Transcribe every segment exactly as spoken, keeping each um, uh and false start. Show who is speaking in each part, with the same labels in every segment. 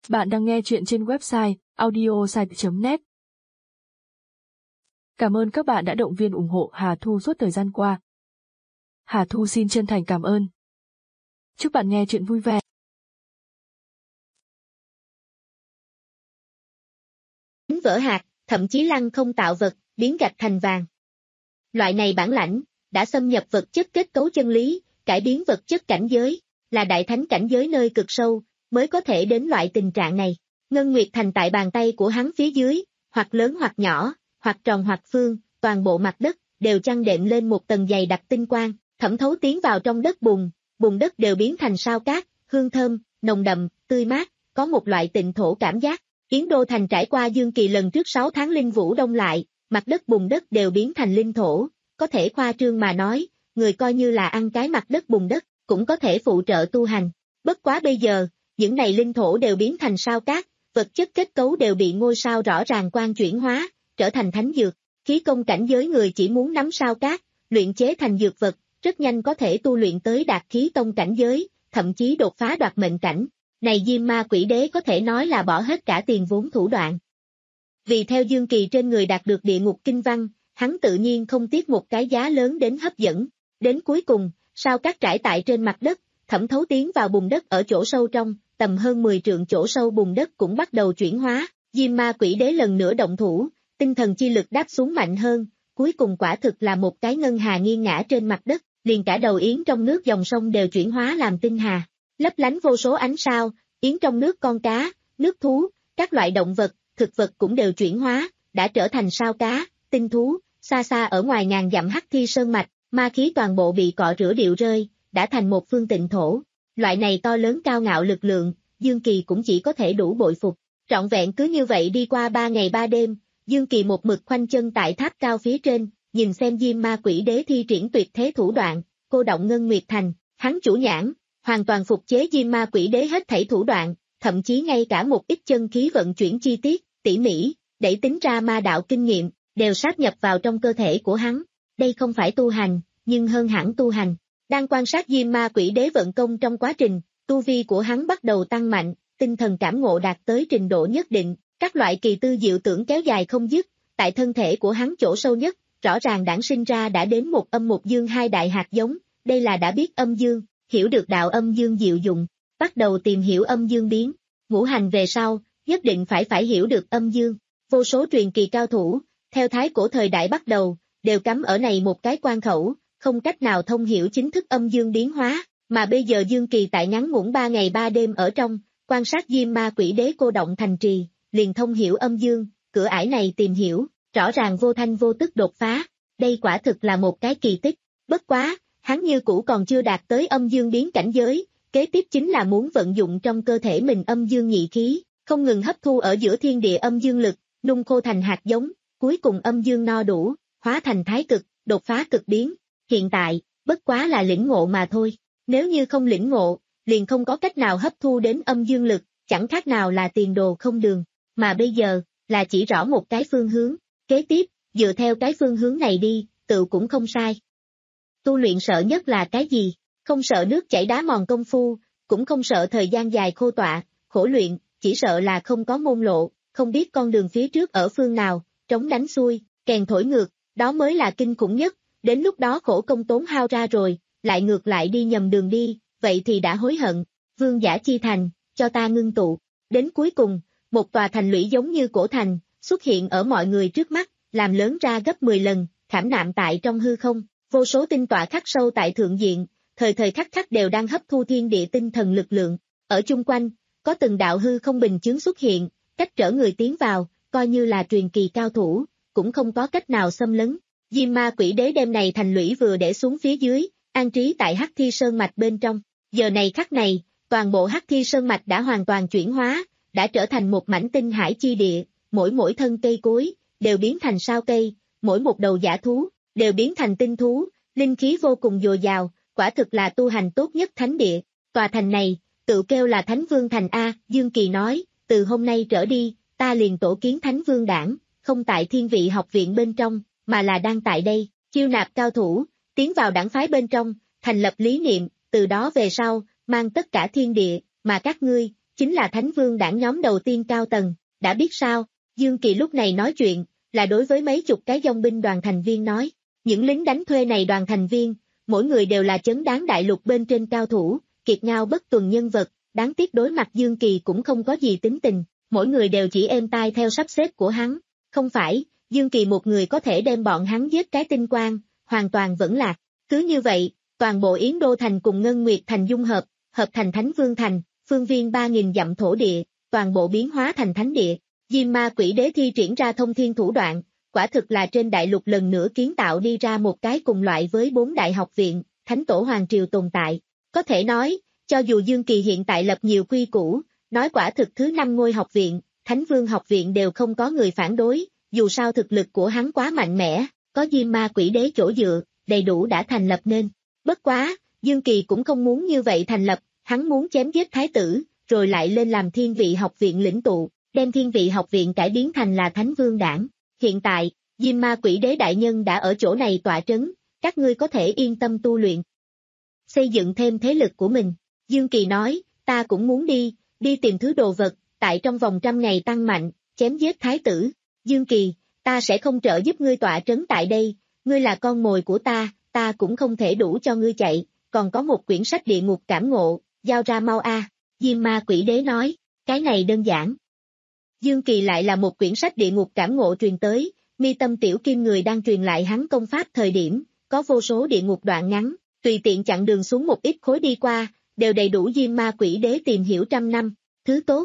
Speaker 1: Bạn đang nghe chuyện trên website audiosite chấm net. Cảm ơn các bạn đã động viên ủng hộ Hà Thu suốt thời gian qua. Hà Thu xin chân thành cảm ơn. Chúc bạn nghe chuyện vui vẻ.
Speaker 2: Vỡ hạt, thậm chí lăng không tạo vật, biến gạch thành vàng. Loại này bản lãnh, đã xâm nhập vật chất kết cấu chân lý, cải biến vật chất cảnh giới, là đại thánh cảnh giới nơi cực sâu, mới có thể đến loại tình trạng này. Ngân Nguyệt Thành tại bàn tay của hắn phía dưới, hoặc lớn hoặc nhỏ, hoặc tròn hoặc phương, toàn bộ mặt đất, đều chăn đệm lên một tầng dày đặc tinh quang, thẩm thấu tiến vào trong đất bùn, bùn đất đều biến thành sao cát, hương thơm, nồng đậm, tươi mát, có một loại tịnh thổ cảm giác. Yến Đô Thành trải qua dương kỳ lần trước sáu tháng linh vũ đông lại, mặt đất bùn đất đều biến thành linh thổ, có thể khoa trương mà nói, người coi như là ăn cái mặt đất bùn đất, cũng có thể phụ trợ tu hành. Bất quá bây giờ, những này linh thổ đều biến thành sao cát, vật chất kết cấu đều bị ngôi sao rõ ràng quan chuyển hóa, trở thành thánh dược. Khí công cảnh giới người chỉ muốn nắm sao cát, luyện chế thành dược vật, rất nhanh có thể tu luyện tới đạt khí tông cảnh giới, thậm chí đột phá đoạt mệnh cảnh. Này Diêm Ma Quỷ Đế có thể nói là bỏ hết cả tiền vốn thủ đoạn. Vì theo dương kỳ trên người đạt được địa ngục kinh văn, hắn tự nhiên không tiếc một cái giá lớn đến hấp dẫn. Đến cuối cùng, sao cát trải tại trên mặt đất, thẩm thấu tiến vào bùn đất ở chỗ sâu trong, tầm hơn mười trượng chỗ sâu bùn đất cũng bắt đầu chuyển hóa. Diêm Ma Quỷ Đế lần nữa động thủ, tinh thần chi lực đáp xuống mạnh hơn, cuối cùng quả thực là một cái ngân hà nghiêng ngã trên mặt đất, liền cả đầu yến trong nước dòng sông đều chuyển hóa làm tinh hà. Lấp lánh vô số ánh sao, yến trong nước con cá, nước thú, các loại động vật, thực vật cũng đều chuyển hóa, đã trở thành sao cá, tinh thú. Xa xa ở ngoài ngàn dặm hắc thi sơn mạch, ma khí toàn bộ bị cọ rửa điệu rơi, đã thành một phương tịnh thổ. Loại này to lớn cao ngạo lực lượng, Dương Kỳ cũng chỉ có thể đủ bội phục. Trọn vẹn cứ như vậy đi qua ba ngày ba đêm, Dương Kỳ một mực khoanh chân tại tháp cao phía trên, nhìn xem Diêm Ma Quỷ Đế thi triển tuyệt thế thủ đoạn, cô động Ngân Nguyệt Thành, hắn chủ nhãn, hoàn toàn phục chế Diêm Ma Quỷ Đế hết thảy thủ đoạn, thậm chí ngay cả một ít chân khí vận chuyển chi tiết, tỉ mỉ, để tính ra ma đạo kinh nghiệm, đều sát nhập vào trong cơ thể của hắn. Đây không phải tu hành, nhưng hơn hẳn tu hành. Đang quan sát Diêm Ma Quỷ Đế vận công trong quá trình, tu vi của hắn bắt đầu tăng mạnh, tinh thần cảm ngộ đạt tới trình độ nhất định, các loại kỳ tư diệu tưởng kéo dài không dứt, tại thân thể của hắn chỗ sâu nhất, rõ ràng đản sinh ra đã đến một âm một dương hai đại hạt giống, đây là đã biết âm dương, hiểu được đạo âm dương diệu dụng, bắt đầu tìm hiểu âm dương biến, ngũ hành về sau, nhất định phải phải hiểu được âm dương. Vô số truyền kỳ cao thủ, theo thái cổ thời đại bắt đầu, đều cắm ở này một cái quan khẩu, không cách nào thông hiểu chính thức âm dương biến hóa, mà bây giờ Dương Kỳ tại ngắn ngủn ba ngày ba đêm ở trong, quan sát Diêm Ma Quỷ Đế cô động thành trì, liền thông hiểu âm dương, cửa ải này tìm hiểu, rõ ràng vô thanh vô tức đột phá, đây quả thực là một cái kỳ tích. Bất quá, hắn như cũ còn chưa đạt tới âm dương biến cảnh giới, kế tiếp chính là muốn vận dụng trong cơ thể mình âm dương nhị khí, không ngừng hấp thu ở giữa thiên địa âm dương lực, nung khô thành hạt giống, cuối cùng âm dương no đủ, hóa thành thái cực, đột phá cực biến. Hiện tại, bất quá là lĩnh ngộ mà thôi, nếu như không lĩnh ngộ, liền không có cách nào hấp thu đến âm dương lực, chẳng khác nào là tiền đồ không đường, mà bây giờ, là chỉ rõ một cái phương hướng, kế tiếp, dựa theo cái phương hướng này đi, tự cũng không sai. Tu luyện sợ nhất là cái gì? Không sợ nước chảy đá mòn công phu, cũng không sợ thời gian dài khô tọa, khổ luyện, chỉ sợ là không có môn lộ, không biết con đường phía trước ở phương nào, trống đánh xuôi, kèn thổi ngược, đó mới là kinh khủng nhất, đến lúc đó khổ công tốn hao ra rồi, lại ngược lại đi nhầm đường đi, vậy thì đã hối hận. Vương giả chi thành, cho ta ngưng tụ. Đến cuối cùng, một tòa thành lũy giống như cổ thành, xuất hiện ở mọi người trước mắt, làm lớn ra gấp mười lần, khảm nạm tại trong hư không, vô số tinh tọa khắc sâu tại thượng diện, thời thời khắc khắc đều đang hấp thu thiên địa tinh thần lực lượng. Ở chung quanh, có từng đạo hư không bình chướng xuất hiện, cách trở người tiến vào, coi như là truyền kỳ cao thủ, cũng không có cách nào xâm lấn. Diêm Ma Quỷ Đế đem này thành lũy vừa để xuống phía dưới, an trí tại Hắc Thi Sơn Mạch bên trong. Giờ này khắc này, toàn bộ Hắc Thi Sơn Mạch đã hoàn toàn chuyển hóa, đã trở thành một mảnh tinh hải chi địa, mỗi mỗi thân cây cối, đều biến thành sao cây, mỗi một đầu dã thú, đều biến thành tinh thú, linh khí vô cùng dồi dào, quả thực là tu hành tốt nhất thánh địa. Tòa thành này, tự kêu là Thánh Vương Thành A, Dương Kỳ nói, từ hôm nay trở đi, ta liền tổ kiến Thánh Vương Đảng, không tại Thiên Vị học viện bên trong, mà là đang tại đây, chiêu nạp cao thủ, tiến vào đảng phái bên trong, thành lập lý niệm, từ đó về sau, mang tất cả thiên địa, mà các ngươi, chính là Thánh Vương đảng nhóm đầu tiên cao tầng, đã biết sao, Dương Kỳ lúc này nói chuyện, là đối với mấy chục cái dòng binh đoàn thành viên nói, những lính đánh thuê này đoàn thành viên, mỗi người đều là chấn đáng đại lục bên trên cao thủ, kiệt ngao bất tuần nhân vật, đáng tiếc đối mặt Dương Kỳ cũng không có gì tính tình, mỗi người đều chỉ êm tai theo sắp xếp của hắn, không phải, Dương Kỳ một người có thể đem bọn hắn giết cái tinh quang, hoàn toàn vẫn lạc, cứ như vậy, toàn bộ Yến Đô Thành cùng Ngân Nguyệt Thành dung hợp, hợp thành Thánh Vương Thành, phương viên ba nghìn dặm thổ địa, toàn bộ biến hóa thành thánh địa, Diêm Ma Quỷ Đế thi triển ra thông thiên thủ đoạn, quả thực là trên đại lục lần nữa kiến tạo đi ra một cái cùng loại với bốn đại học viện, Thánh Tổ Hoàng Triều tồn tại, có thể nói, cho dù Dương Kỳ hiện tại lập nhiều quy củ, nói quả thực thứ năm ngôi học viện, Thánh Vương học viện đều không có người phản đối, dù sao thực lực của hắn quá mạnh mẽ, có Diêm Ma Quỷ Đế chỗ dựa, đầy đủ đã thành lập nên. Bất quá, Dương Kỳ cũng không muốn như vậy thành lập, hắn muốn chém giết thái tử, rồi lại lên làm Thiên Vị học viện lĩnh tụ, đem Thiên Vị học viện cải biến thành là Thánh Vương đảng. Hiện tại, Diêm Ma Quỷ Đế đại nhân đã ở chỗ này tọa trấn, các ngươi có thể yên tâm tu luyện. Xây dựng thêm thế lực của mình. Dương Kỳ nói, ta cũng muốn đi, đi tìm thứ đồ vật, tại trong vòng trăm ngày tăng mạnh, chém giết thái tử. Dương Kỳ, ta sẽ không trợ giúp ngươi tọa trấn tại đây, ngươi là con mồi của ta, ta cũng không thể đủ cho ngươi chạy, còn có một quyển sách địa ngục cảm ngộ, giao ra mau a. Diêm Ma Quỷ Đế nói, cái này đơn giản. Dương Kỳ lại là một quyển sách địa ngục cảm ngộ truyền tới, mi tâm tiểu kim người đang truyền lại hắn công pháp thời điểm, có vô số địa ngục đoạn ngắn, tùy tiện chặn đường xuống một ít khối đi qua, đều đầy đủ Diêm Ma Quỷ Đế tìm hiểu trăm năm, thứ tốt.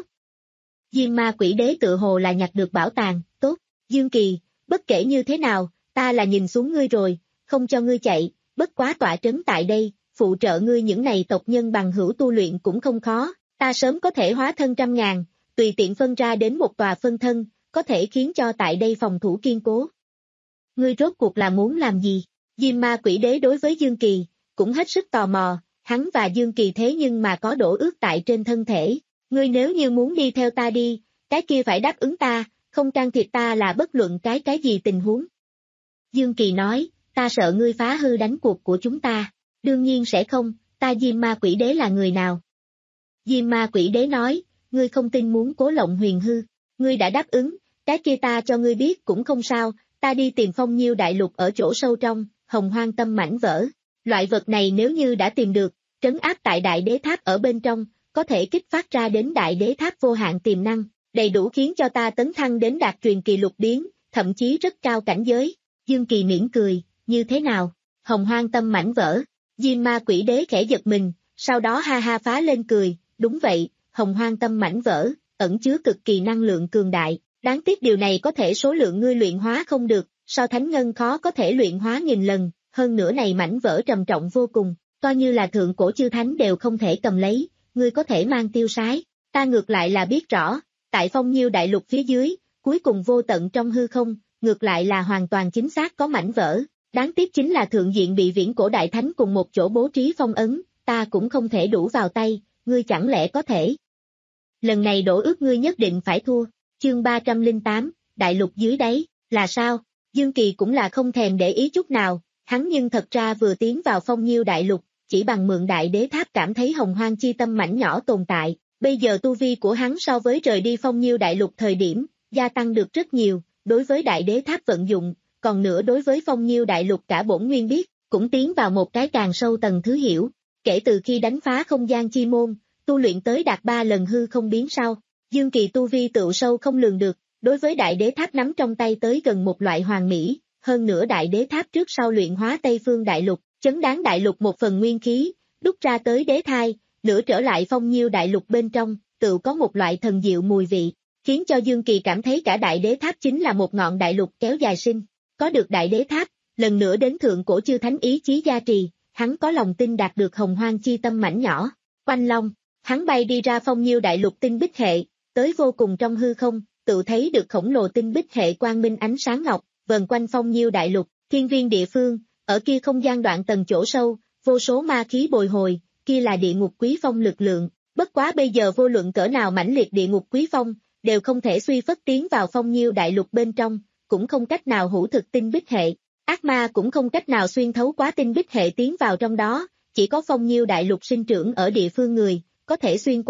Speaker 2: Diêm Ma Quỷ Đế tự hồ là nhặt được bảo tàng, tốt, Dương Kỳ, bất kể như thế nào, ta là nhìn xuống ngươi rồi, không cho ngươi chạy, bất quá tọa trấn tại đây, phụ trợ ngươi những này tộc nhân bằng hữu tu luyện cũng không khó, ta sớm có thể hóa thân trăm ngàn, tùy tiện phân ra đến một tòa phân thân, có thể khiến cho tại đây phòng thủ kiên cố. Ngươi rốt cuộc là muốn làm gì? Diêm Ma Quỷ Đế đối với Dương Kỳ, cũng hết sức tò mò, hắn và Dương Kỳ thế nhưng mà có đổ ước tại trên thân thể, ngươi nếu như muốn đi theo ta đi, cái kia phải đáp ứng ta, không can thiệp ta là bất luận cái cái gì tình huống. Dương Kỳ nói, ta sợ ngươi phá hư đánh cuộc của chúng ta, đương nhiên sẽ không, ta Diêm Ma Quỷ Đế là người nào? Diêm Ma Quỷ Đế nói, ngươi không tin muốn cố lộng huyền hư, ngươi đã đáp ứng, cái kia ta cho ngươi biết cũng không sao, ta đi tìm Phong Nhiêu đại lục ở chỗ sâu trong, Hồng Hoang Tâm mảnh vỡ, loại vật này nếu như đã tìm được, trấn áp tại đại đế tháp ở bên trong, có thể kích phát ra đến đại đế tháp vô hạn tiềm năng, đầy đủ khiến cho ta tấn thăng đến đạt truyền kỳ lục biến, thậm chí rất cao cảnh giới. Dương Kỳ mỉm cười, như thế nào? Hồng Hoang Tâm mảnh vỡ, Diêm Ma Quỷ Đế khẽ giật mình, sau đó ha ha phá lên cười, đúng vậy, Hồng Hoang Tâm mảnh vỡ, ẩn chứa cực kỳ năng lượng cường đại, đáng tiếc điều này có thể số lượng ngươi luyện hóa không được, so thánh ngân khó có thể luyện hóa nghìn lần, hơn nữa này mảnh vỡ trầm trọng vô cùng, coi như là thượng cổ chư thánh đều không thể cầm lấy, ngươi có thể mang tiêu sái, ta ngược lại là biết rõ, tại Phong Nhiêu đại lục phía dưới, cuối cùng vô tận trong hư không, ngược lại là hoàn toàn chính xác có mảnh vỡ, đáng tiếc chính là thượng diện bị viễn cổ đại thánh cùng một chỗ bố trí phong ấn, ta cũng không thể đủ vào tay, ngươi chẳng lẽ có thể. Lần này đổ ước ngươi nhất định phải thua, chương ba trăm lẻ tám, đại lục dưới đáy, là sao? Dương Kỳ cũng là không thèm để ý chút nào, hắn nhưng thật ra vừa tiến vào Phong Nhiêu đại lục, chỉ bằng mượn đại đế tháp cảm thấy hồng hoang chi tâm mảnh nhỏ tồn tại, bây giờ tu vi của hắn so với rời đi Phong Nhiêu đại lục thời điểm, gia tăng được rất nhiều, đối với đại đế tháp vận dụng, còn nữa đối với Phong Nhiêu đại lục cả bổn nguyên biết, cũng tiến vào một cái càng sâu tầng thứ hiểu, kể từ khi đánh phá không gian chi môn, tu luyện tới đạt ba lần hư không biến sau, Dương Kỳ tu vi tựu sâu không lường được, đối với đại đế tháp nắm trong tay tới gần một loại hoàn mỹ, hơn nữa đại đế tháp trước sau luyện hóa Tây Phương đại lục, chấn đáng đại lục một phần nguyên khí, đúc ra tới đế thai, nửa trở lại Phong Nhiêu đại lục bên trong, tự có một loại thần diệu mùi vị, khiến cho Dương Kỳ cảm thấy cả đại đế tháp chính là một ngọn đại lục kéo dài sinh, có được đại đế tháp, lần nữa đến thượng cổ chư thánh ý chí gia trì, hắn có lòng tin đạt được hồng hoang chi tâm mảnh nhỏ, quanh long, hắn bay đi ra Phong Nhiêu đại lục tinh bích hệ, tới vô cùng trong hư không, tự thấy được khổng lồ tinh bích hệ quang minh ánh sáng ngọc, vần quanh Phong Nhiêu đại lục, thiên viên địa phương, ở kia không gian đoạn tầng chỗ sâu, vô số ma khí bồi hồi, kia là địa ngục quý phong lực lượng, bất quá bây giờ vô luận cỡ nào mãnh liệt địa ngục quý phong, đều không thể suy phất tiến vào Phong Nhiêu đại lục bên trong, cũng không cách nào hữu thực tinh bích hệ, ác ma cũng không cách nào xuyên thấu quá tinh bích hệ tiến vào trong đó, chỉ có Phong Nhiêu đại lục sinh trưởng ở địa phương người, có thể xuyên qua,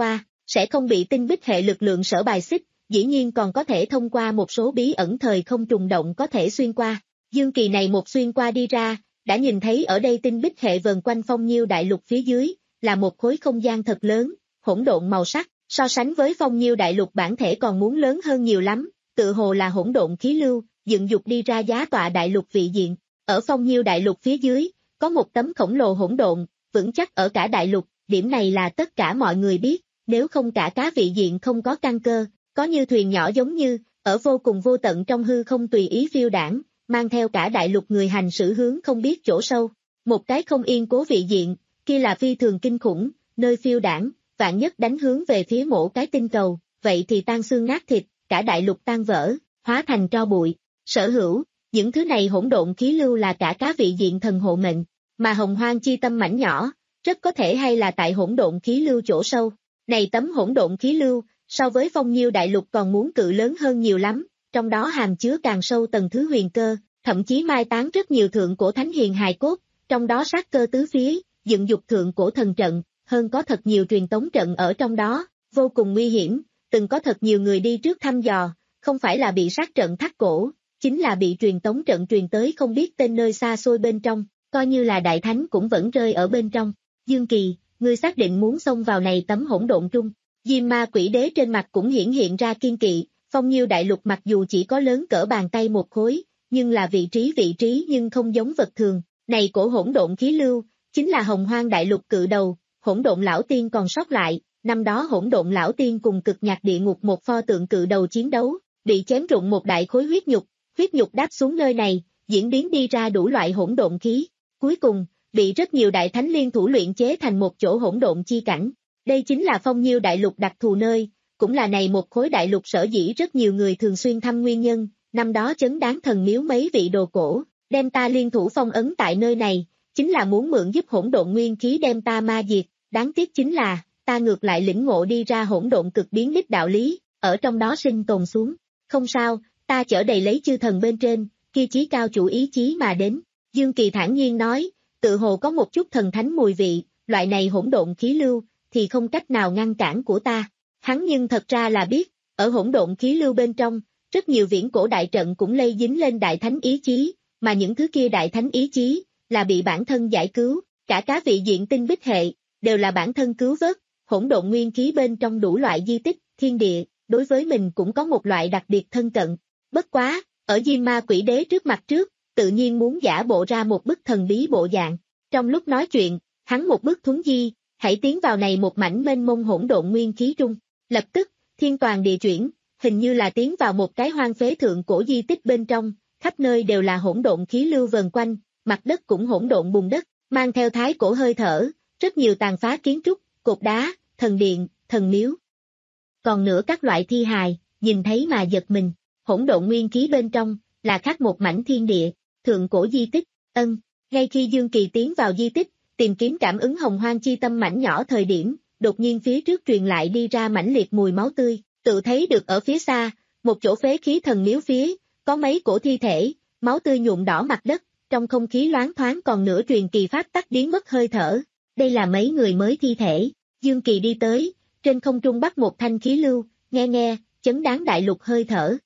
Speaker 2: sẽ không bị tinh bích hệ lực lượng sở bài xích, dĩ nhiên còn có thể thông qua một số bí ẩn thời không trùng động có thể xuyên qua. Dương Kỳ này một xuyên qua đi ra, đã nhìn thấy ở đây tinh bích hệ vần quanh Phong Nhiêu đại lục phía dưới, là một khối không gian thật lớn, hỗn độn màu sắc, so sánh với Phong Nhiêu đại lục bản thể còn muốn lớn hơn nhiều lắm, tự hồ là hỗn độn khí lưu, dựng dục đi ra giá tọa đại lục vị diện. Ở Phong Nhiêu đại lục phía dưới, có một tấm khổng lồ hỗn độn, vững chắc ở cả đại lục, điểm này là tất cả mọi người biết, nếu không cả cá vị diện không có căn cơ, có như thuyền nhỏ giống như, ở vô cùng vô tận trong hư không tùy ý phiêu đảng, mang theo cả đại lục người hành xử hướng không biết chỗ sâu. Một cái không yên cố vị diện, kia là phi thường kinh khủng, nơi phiêu đảng, vạn nhất đánh hướng về phía mỗi cái tinh cầu, vậy thì tan xương nát thịt, cả đại lục tan vỡ, hóa thành tro bụi. Sở hữu, những thứ này hỗn độn khí lưu là cả cá vị diện thần hộ mệnh, mà hồng hoang chi tâm mảnh nhỏ, rất có thể hay là tại hỗn độn khí lưu chỗ sâu. Này tấm hỗn độn khí lưu, so với Phong Nhiêu đại lục còn muốn cự lớn hơn nhiều lắm, trong đó hàm chứa càng sâu tầng thứ huyền cơ, thậm chí mai táng rất nhiều thượng cổ thánh hiền hài cốt, trong đó sát cơ tứ phía, dựng dục thượng cổ thần trận, hơn có thật nhiều truyền tống trận ở trong đó, vô cùng nguy hiểm, từng có thật nhiều người đi trước thăm dò, không phải là bị sát trận thắt cổ, chính là bị truyền tống trận truyền tới không biết tên nơi xa xôi bên trong, coi như là đại thánh cũng vẫn rơi ở bên trong. Dương Kỳ, ngươi xác định muốn xông vào này tấm hỗn độn trung. Diêm Ma Quỷ Đế trên mặt cũng hiển hiện ra kiên kỵ, Phong Nhiêu đại lục mặc dù chỉ có lớn cỡ bàn tay một khối, nhưng là vị trí vị trí nhưng không giống vật thường, này cổ hỗn độn khí lưu, chính là hồng hoang đại lục cự đầu, hỗn độn lão tiên còn sót lại, năm đó hỗn độn lão tiên cùng cực nhạc địa ngục một pho tượng cự đầu chiến đấu, bị chém rụng một đại khối huyết nhục, huyết nhục đáp xuống nơi này, diễn biến đi ra đủ loại hỗn độn khí, cuối cùng, bị rất nhiều đại thánh liên thủ luyện chế thành một chỗ hỗn độn chi cảnh. Đây chính là Phong Nhiêu đại lục đặc thù nơi, cũng là này một khối đại lục sở dĩ rất nhiều người thường xuyên thăm nguyên nhân, năm đó chấn đáng thần miếu mấy vị đồ cổ, đem ta liên thủ phong ấn tại nơi này, chính là muốn mượn giúp hỗn độn nguyên khí đem ta ma diệt, đáng tiếc chính là, ta ngược lại lĩnh ngộ đi ra hỗn độn cực biến đích đạo lý, ở trong đó sinh tồn xuống. Không sao, ta chở đầy lấy chư thần bên trên, kia chí cao chủ ý chí mà đến. Dương Kỳ thản nhiên nói, tự hồ có một chút thần thánh mùi vị, loại này hỗn độn khí lưu, thì không cách nào ngăn cản của ta. Hắn nhưng thật ra là biết, ở hỗn độn khí lưu bên trong, rất nhiều viễn cổ đại trận cũng lây dính lên đại thánh ý chí, mà những thứ kia đại thánh ý chí, là bị bản thân giải cứu, cả cá vị diện tinh bích hệ, đều là bản thân cứu vớt, hỗn độn nguyên khí bên trong đủ loại di tích, thiên địa, đối với mình cũng có một loại đặc biệt thân cận. Bất quá, ở Diêm Ma Quỷ Đế trước mặt trước, tự nhiên muốn giả bộ ra một bức thần bí bộ dạng. Trong lúc nói chuyện, hắn một bước thuấn di, hãy tiến vào này một mảnh mênh mông hỗn độn nguyên khí trung. Lập tức, thiên toàn địa chuyển, hình như là tiến vào một cái hoang phế thượng cổ di tích bên trong, khắp nơi đều là hỗn độn khí lưu vần quanh, mặt đất cũng hỗn độn bùn đất, mang theo thái cổ hơi thở, rất nhiều tàn phá kiến trúc, cột đá, thần điện, thần miếu. Còn nữa các loại thi hài, nhìn thấy mà giật mình, hỗn độn nguyên khí bên trong, là khác một mảnh thiên địa, thượng cổ di tích, ân, ngay khi Dương Kỳ tiến vào di tích, tìm kiếm cảm ứng hồng hoang chi tâm mảnh nhỏ thời điểm, đột nhiên phía trước truyền lại đi ra mãnh liệt mùi máu tươi, tự thấy được ở phía xa, một chỗ phế khí thần miếu phía, có mấy cổ thi thể, máu tươi nhuộm đỏ mặt đất, trong không khí loáng thoáng còn nửa truyền kỳ pháp tắc biến mất hơi thở, đây là mấy người mới thi thể. Dương Kỳ đi tới, trên không trung bắt một thanh khí lưu, nghe nghe, chấn đáng đại lục hơi thở.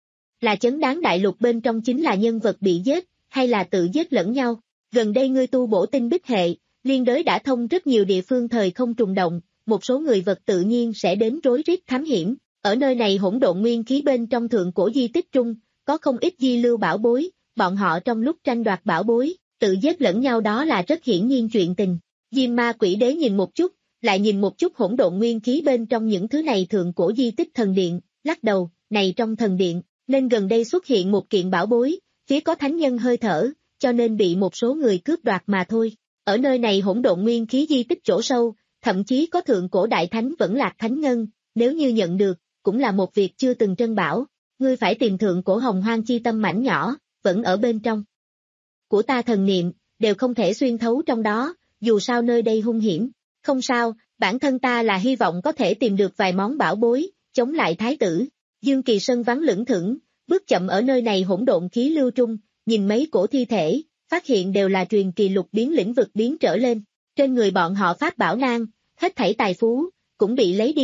Speaker 2: Là chấn đáng đại lục bên trong chính là nhân vật bị giết, hay là tự giết lẫn nhau. Gần đây ngươi tu bổ tinh bích hệ, liên đới đã thông rất nhiều địa phương thời không trùng động, một số người vật tự nhiên sẽ đến rối rít thám hiểm. Ở nơi này hỗn độn nguyên khí bên trong thượng cổ di tích trung, có không ít di lưu bảo bối, bọn họ trong lúc tranh đoạt bảo bối, tự giết lẫn nhau đó là rất hiển nhiên chuyện tình. Diêm Ma Quỷ Đế nhìn một chút, lại nhìn một chút hỗn độn nguyên khí bên trong những thứ này thượng cổ di tích thần điện, lắc đầu, này trong thần điện, nên gần đây xuất hiện một kiện bảo bối, phía có thánh nhân hơi thở, cho nên bị một số người cướp đoạt mà thôi. Ở nơi này hỗn độn nguyên khí di tích chỗ sâu, thậm chí có thượng cổ đại thánh vẫn lạc thánh ngân, nếu như nhận được, cũng là một việc chưa từng trân bảo, ngươi phải tìm thượng cổ hồng hoang chi tâm mảnh nhỏ, vẫn ở bên trong. Của ta thần niệm, đều không thể xuyên thấu trong đó, dù sao nơi đây hung hiểm. Không sao, bản thân ta là hy vọng có thể tìm được vài món bảo bối, chống lại thái tử. Dương Kỳ sân vắng lững thững, bước chậm ở nơi này hỗn độn khí lưu trung, nhìn mấy cổ thi thể, phát hiện đều là truyền kỳ lục biến lĩnh vực biến trở lên. Trên người bọn họ pháp bảo nan, hết thảy tài phú, cũng bị lấy đi,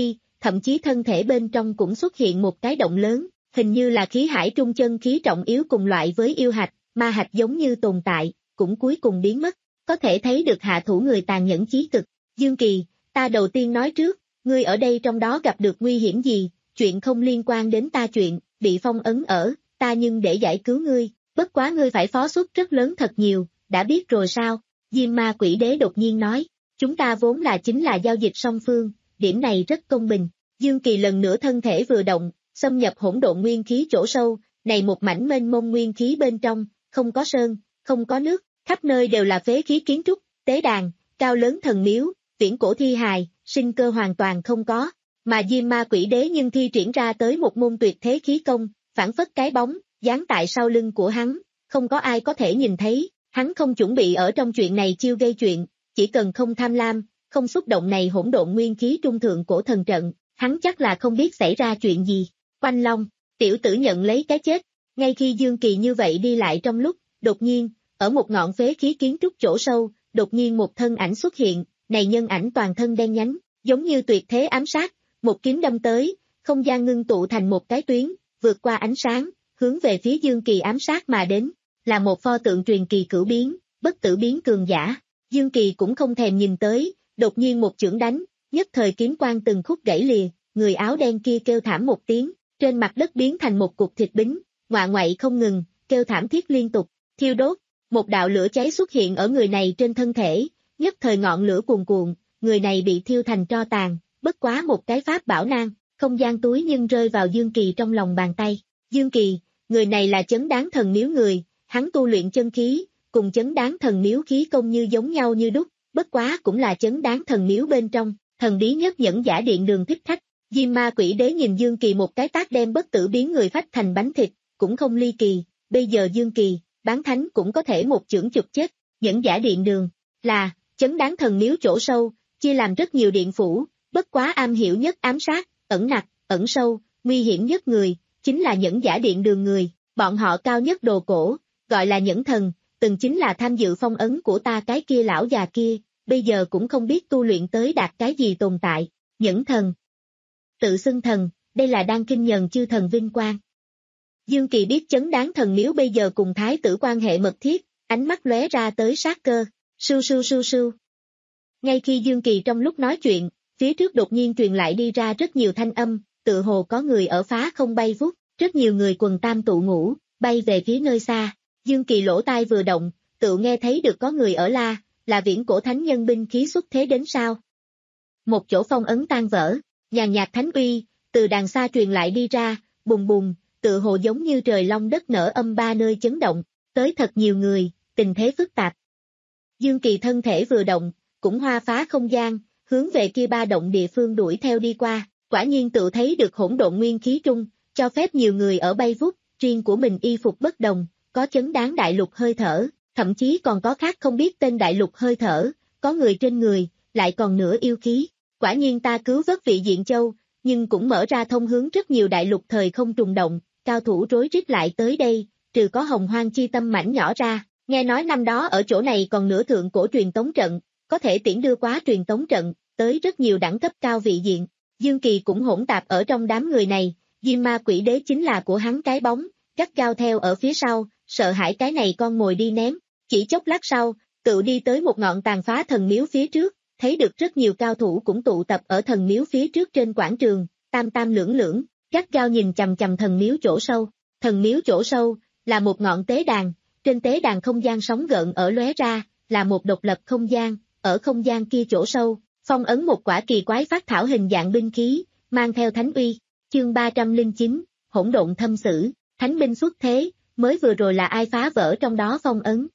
Speaker 2: thậm chí thân thể bên trong cũng xuất hiện một cái động lớn, hình như là khí hải trung chân khí trọng yếu cùng loại với yêu hạch, ma hạch giống như tồn tại, cũng cuối cùng biến mất, có thể thấy được hạ thủ người tàn nhẫn chí cực. Dương Kỳ, ta đầu tiên nói trước, ngươi ở đây trong đó gặp được nguy hiểm gì, chuyện không liên quan đến ta chuyện, bị phong ấn ở, ta nhưng để giải cứu ngươi, bất quá ngươi phải phó xuất rất lớn thật nhiều, đã biết rồi sao? Diêm Ma Quỷ Đế đột nhiên nói, chúng ta vốn là chính là giao dịch song phương, điểm này rất công bình. Dương Kỳ lần nữa thân thể vừa động, xâm nhập hỗn độn nguyên khí chỗ sâu, này một mảnh mênh mông nguyên khí bên trong, không có sơn, không có nước, khắp nơi đều là phế khí kiến trúc, tế đàn, cao lớn thần miếu, viễn cổ thi hài, sinh cơ hoàn toàn không có, mà Diêm Ma Quỷ Đế nhưng thi triển ra tới một môn tuyệt thế khí công, phản phất cái bóng, dán tại sau lưng của hắn, không có ai có thể nhìn thấy, hắn không chuẩn bị ở trong chuyện này chiêu gây chuyện, chỉ cần không tham lam, không xúc động này hỗn độn nguyên khí trung thượng cổ thần trận, hắn chắc là không biết xảy ra chuyện gì. Quanh Long, tiểu tử nhận lấy cái chết, ngay khi Dương Kỳ như vậy đi lại trong lúc, đột nhiên, ở một ngọn phế khí kiến trúc chỗ sâu, đột nhiên một thân ảnh xuất hiện, này nhân ảnh toàn thân đen nhánh, giống như tuyệt thế ám sát, một kiếm đâm tới, không gian ngưng tụ thành một cái tuyến, vượt qua ánh sáng, hướng về phía Dương Kỳ ám sát mà đến, là một pho tượng truyền kỳ cửu biến, bất tử biến cường giả. Dương Kỳ cũng không thèm nhìn tới, đột nhiên một chưởng đánh, nhất thời kiếm quang từng khúc gãy lìa, người áo đen kia kêu thảm một tiếng, trên mặt đất biến thành một cục thịt bính, ngoạ ngoại không ngừng, kêu thảm thiết liên tục, thiêu đốt, một đạo lửa cháy xuất hiện ở người này trên thân thể, nhất thời ngọn lửa cuồn cuộn, người này bị thiêu thành tro tàn, bất quá một cái pháp bảo nan, không gian túi nhưng rơi vào Dương Kỳ trong lòng bàn tay. Dương Kỳ, người này là chấn đáng thần miếu người, hắn tu luyện chân khí, cùng chấn đáng thần miếu khí công như giống nhau như đúc, bất quá cũng là chấn đáng thần miếu bên trong, thần bí nhất nhẫn giả điện đường thích khách. Diêm Ma Quỷ Đế nhìn Dương Kỳ một cái tát đem bất tử biến người phách thành bánh thịt, cũng không ly kỳ, bây giờ Dương Kỳ, bán thánh cũng có thể một chưởng chụp chết, nhẫn giả điện đường, là, chấn đáng thần miếu chỗ sâu, chia làm rất nhiều điện phủ, bất quá am hiểu nhất ám sát, ẩn nặc, ẩn sâu, nguy hiểm nhất người, chính là nhẫn giả điện đường người, bọn họ cao nhất đồ cổ, gọi là nhẫn thần, từng chính là tham dự phong ấn của ta cái kia lão già kia, bây giờ cũng không biết tu luyện tới đạt cái gì tồn tại, nhẫn thần. Tự xưng thần, đây là đang kinh nhờn chư thần vinh quang. Dương Kỳ biết chấn đáng thần miếu bây giờ cùng thái tử quan hệ mật thiết, ánh mắt lóe ra tới sát cơ, sưu sưu sưu sưu. Ngay khi Dương Kỳ trong lúc nói chuyện, phía trước đột nhiên truyền lại đi ra rất nhiều thanh âm, tự hồ có người ở phá không bay vút, rất nhiều người quần tam tụ ngũ, bay về phía nơi xa. Dương Kỳ lỗ tai vừa động, tự nghe thấy được có người ở la, là viễn cổ thánh nhân binh khí xuất thế đến sao. Một chỗ phong ấn tan vỡ, nhàn nhạt thánh uy, từ đàng xa truyền lại đi ra, bùng bùng, tự hồ giống như trời long đất nở âm ba nơi chấn động, tới thật nhiều người, tình thế phức tạp. Dương Kỳ thân thể vừa động, cũng hoa phá không gian, hướng về kia ba động địa phương đuổi theo đi qua, quả nhiên tự thấy được hỗn độn nguyên khí trung, cho phép nhiều người ở bay vút, riêng của mình y phục bất đồng, có chấn đáng đại lục hơi thở, thậm chí còn có khác không biết tên đại lục hơi thở, có người trên người, lại còn nửa yêu khí. Quả nhiên ta cứu vớt vị diện châu, nhưng cũng mở ra thông hướng rất nhiều đại lục thời không trùng động, cao thủ rối rít lại tới đây, trừ có hồng hoang chi tâm mảnh nhỏ ra, nghe nói năm đó ở chỗ này còn nửa thượng cổ truyền tống trận, có thể tiễn đưa quá truyền tống trận, tới rất nhiều đẳng cấp cao vị diện. Dương Kỳ cũng hỗn tạp ở trong đám người này, Diêm Ma Quỷ Đế chính là của hắn cái bóng, gắt gao theo ở phía sau, sợ hãi cái này con mồi đi ném, chỉ chốc lát sau, tự đi tới một ngọn tàn phá thần miếu phía trước, thấy được rất nhiều cao thủ cũng tụ tập ở thần miếu phía trước trên quảng trường, tam tam lưỡng lưỡng, gắt gao nhìn chằm chằm thần miếu chỗ sâu. Thần miếu chỗ sâu là một ngọn tế đàn, trên tế đàn không gian sóng gợn ở lóe ra, là một độc lập không gian, ở không gian kia chỗ sâu, phong ấn một quả kỳ quái phát thảo hình dạng binh khí, mang theo thánh uy. Chương ba trăm lẻ chín, hỗn độn thâm sử, thánh binh xuất thế, mới vừa rồi là ai phá vỡ trong đó phong ấn.